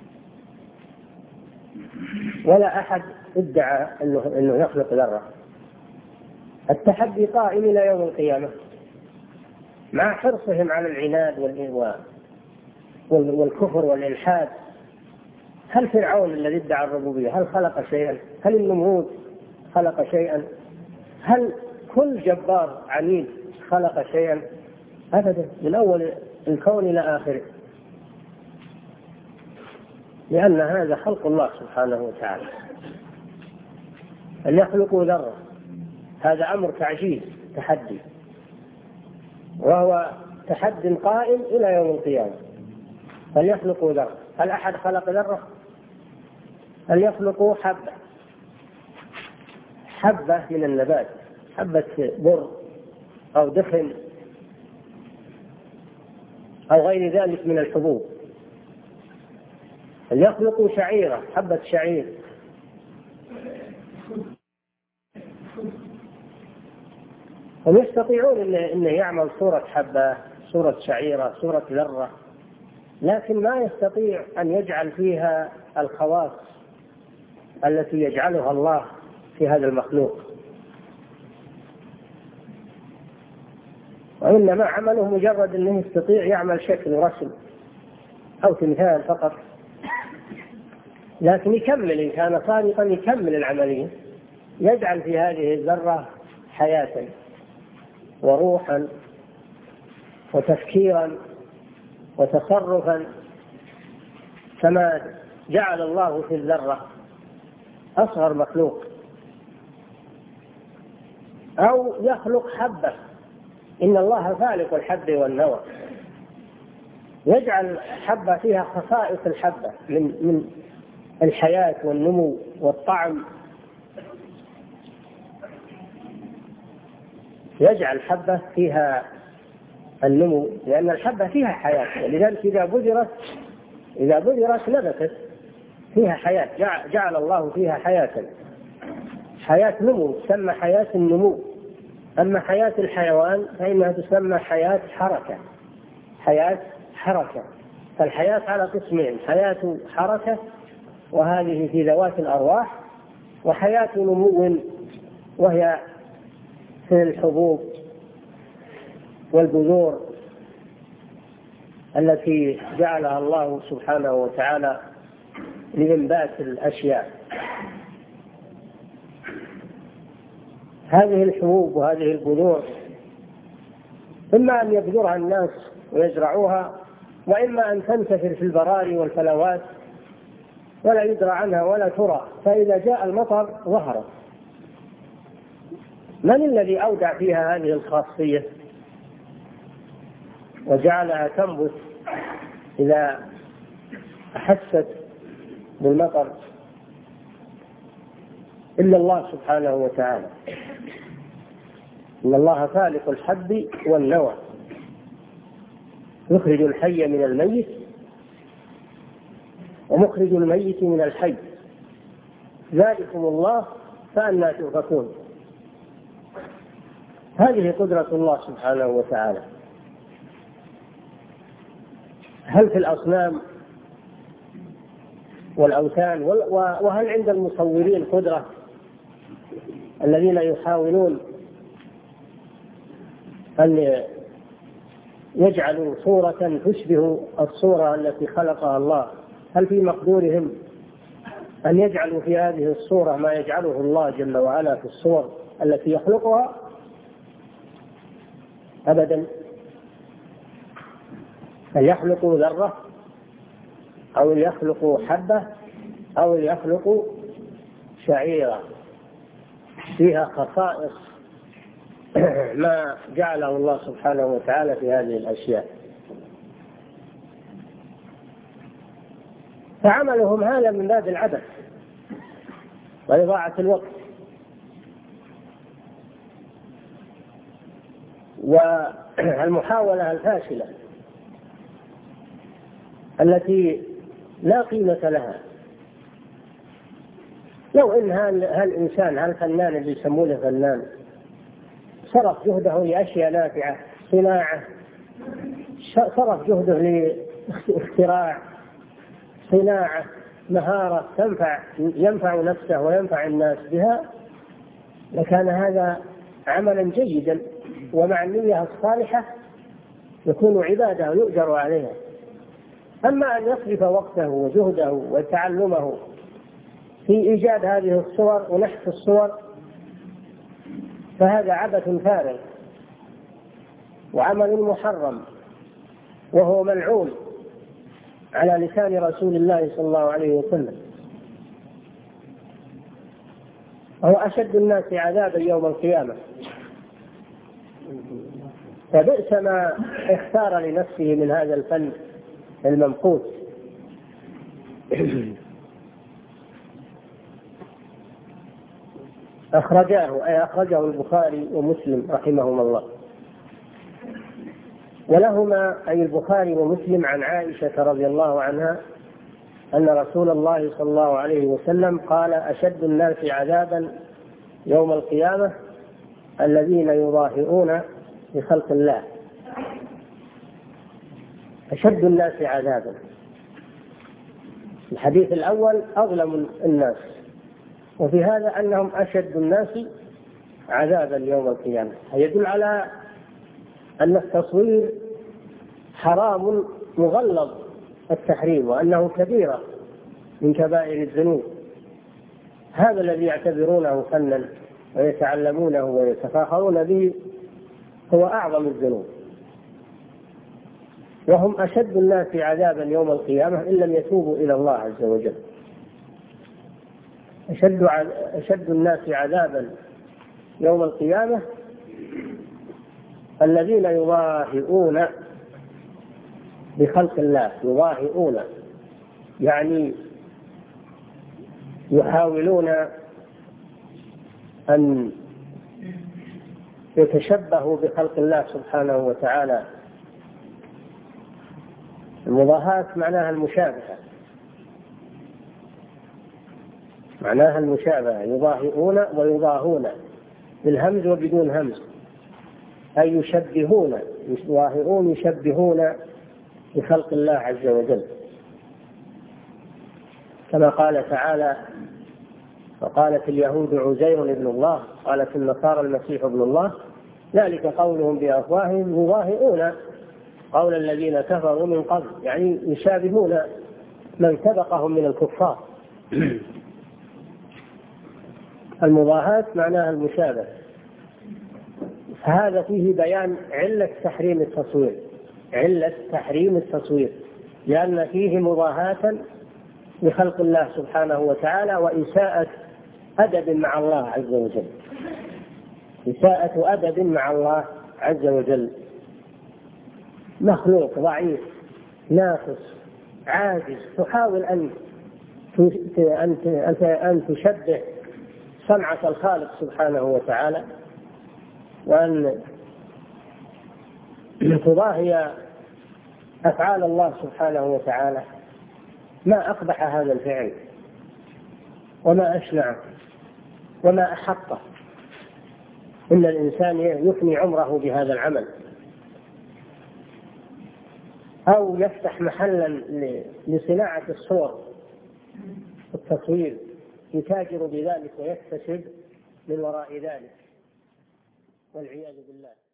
ولا أحد ادعى أنه, إنه يخلق ذرة. التحدي قائم إلى يوم القيامة مع حرصهم على العناد والكفر والإلحاد. هل فرعون الذي ادعى الربوبية هل خلق شيئا؟ هل النمرود خلق شيئا؟ هل كل جبار عنيد خلق شيئا؟ أبدا، من أول الكون إلى آخره، لأن هذا خلق الله سبحانه وتعالى. أن يخلقوا ذرة هذا أمر تعجيز، تحدي، وهو تحد قائم إلى يوم القيامة. هل يخلقوا ذرة؟ هل أحد خلق ذرة؟ هل يخلقوا حبة حبة من النبات، حبة بر أو دخن أو غير ذلك من الحبوب؟ هل يخلقوا شعيرة، حبة شعير؟ هم يستطيعون أن يعمل صورة حبة، صورة شعيرة، صورة ذرة، لكن ما يستطيع أن يجعل فيها الخواص التي يجعلها الله في هذا المخلوق، وإنما عمله مجرد أنه يستطيع يعمل شكل ورسم أو تمثال فقط، لكن يكمل إن كان صادقا يكمل العملية، يجعل في هذه الذرة حياة وروحا وتفكيرا وتصرفا كما جعل الله في الذرة أصغر مخلوق. أو يخلق حبة، إن الله فالق الحب والنوى، يجعل حبة فيها خصائص الحبة من من الحياة والنمو والطعم، يجعل حبة فيها النمو، لأن الحبة فيها حياة، ولذلك إذا بذرت إذا بذرت نبتت فيها حياة، جعل الله فيها حياة، حياة نمو تسمى حياة النمو. أما حياة الحيوان فإنها تسمى حياة حركة، حياة حركة. فالحياة على قسمين: حياة حركة وهذه في ذوات الأرواح، وحياة نمو وهي في الحبوب والبذور التي جعلها الله سبحانه وتعالى لإنبات الأشياء. هذه الحبوب وهذه البذور إما أن يبذرها الناس ويزرعوها، وإما أن تنتشر في البراري والفلوات ولا يدرى عنها ولا ترى، فإذا جاء المطر ظهرت. من الذي أودع فيها هذه الخاصية وجعلها تنبت إذا أحست بالمطر؟ إلا الله سبحانه وتعالى. إن الله فالق الحب والنوى، يخرج الحي من الميت ومخرج الميت من الحي، ذلكم الله فأنى تؤفكون. هذه قدرة الله سبحانه وتعالى. هل في الأصنام والأوثان وهل عند المصورين قدرة الذين يحاولون أن يجعلوا صورة تشبه الصورة التي خلقها الله؟ هل في مقدورهم أن يجعلوا في هذه الصورة ما يجعله الله جل وعلا في الصور التي يخلقها؟ أبدا. هل يخلقوا ذرة أو يخلقوا حبة أو يخلقوا شعيرة فيها خصائص ما جعله الله سبحانه وتعالى في هذه الأشياء؟ فعملهم هذا من باب العبث وإضاعة الوقت. والمحاولة الفاشلة التي لا قيمة لها، لو إن هالإنسان هالفنان اللي يسمونه فنان صرف جهده لأشياء نافعة، صناعة، صرف جهده لاختراع، صناعة، مهارة تنفع ينفع نفسه وينفع الناس بها، لكان هذا عملا جيدا، ومع النية الصالحة يكون عبادة ويؤجر عليها. أما أن يصرف وقته وجهده وتعلمه في إيجاد هذه الصور ونحت الصور فهذا عبث فارغ وعمل محرم، وهو ملعون على لسان رسول الله صلى الله عليه وسلم. هو أشد الناس عذابا يوم القيامة، فبئس ما اختار لنفسه من هذا الفن الممقوت. أخرجاه أي أخرجه البخاري ومسلم رحمهما الله، ولهما أي البخاري ومسلم عن عائشة رضي الله عنها أن رسول الله صلى الله عليه وسلم قال: أشد الناس عذابا يوم القيامة الذين يضاهئون بخلق الله. أشد الناس عذابا. الحديث الأول أظلم الناس، وفي هذا أنهم أشد الناس عذابا يوم القيامة. يدل على أن التصوير حرام مغلظ التحريم، وأنه كبيرة من كبائر الذنوب. هذا الذي يعتبرونه فنا ويتعلمونه ويتفاخرون به هو أعظم الذنوب، وهم أشد الناس عذابا يوم القيامة إن لم يتوبوا إلى الله عز وجل. أشد, أشد الناس عذابا يوم القيامة الذين يضاهئون بخلق الله. يضاهئون يعني يحاولون أن يتشبهوا بخلق الله سبحانه وتعالى. المضاهاة معناها المشابهة، معناها المشابهة. يضاهئون ويضاهون بالهمز وبدون همز، أي يشبهون. يضاهئون يشبهون بخلق الله عز وجل، كما قال تعالى: فقالت اليهود عزير ابن الله قالت النصارى المسيح ابن الله ذلك قولهم بأفواههم يضاهئون قول الذين كفروا من قبل، يعني يشابهون من سبقهم من الكفار. المضاهاة معناها المشابهة. فهذا فيه بيان علة تحريم التصوير، علة تحريم التصوير، لأن فيه مضاهاة بخلق الله سبحانه وتعالى وإساءة أدب مع الله عز وجل، إساءة أدب مع الله عز وجل. مخلوق ضعيف ناقص عاجز تحاول أن أن تشبه صنعة الخالق سبحانه وتعالى، وأن تضاهي أفعال الله سبحانه وتعالى. ما أقبح هذا الفعل وما أشنعه وما أحقه. إن الإنسان يفني عمره بهذا العمل، أو يفتح محلا لصناعة الصور والتصوير يتاجر بذلك ويكتسب من وراء ذلك، والعياذ بالله.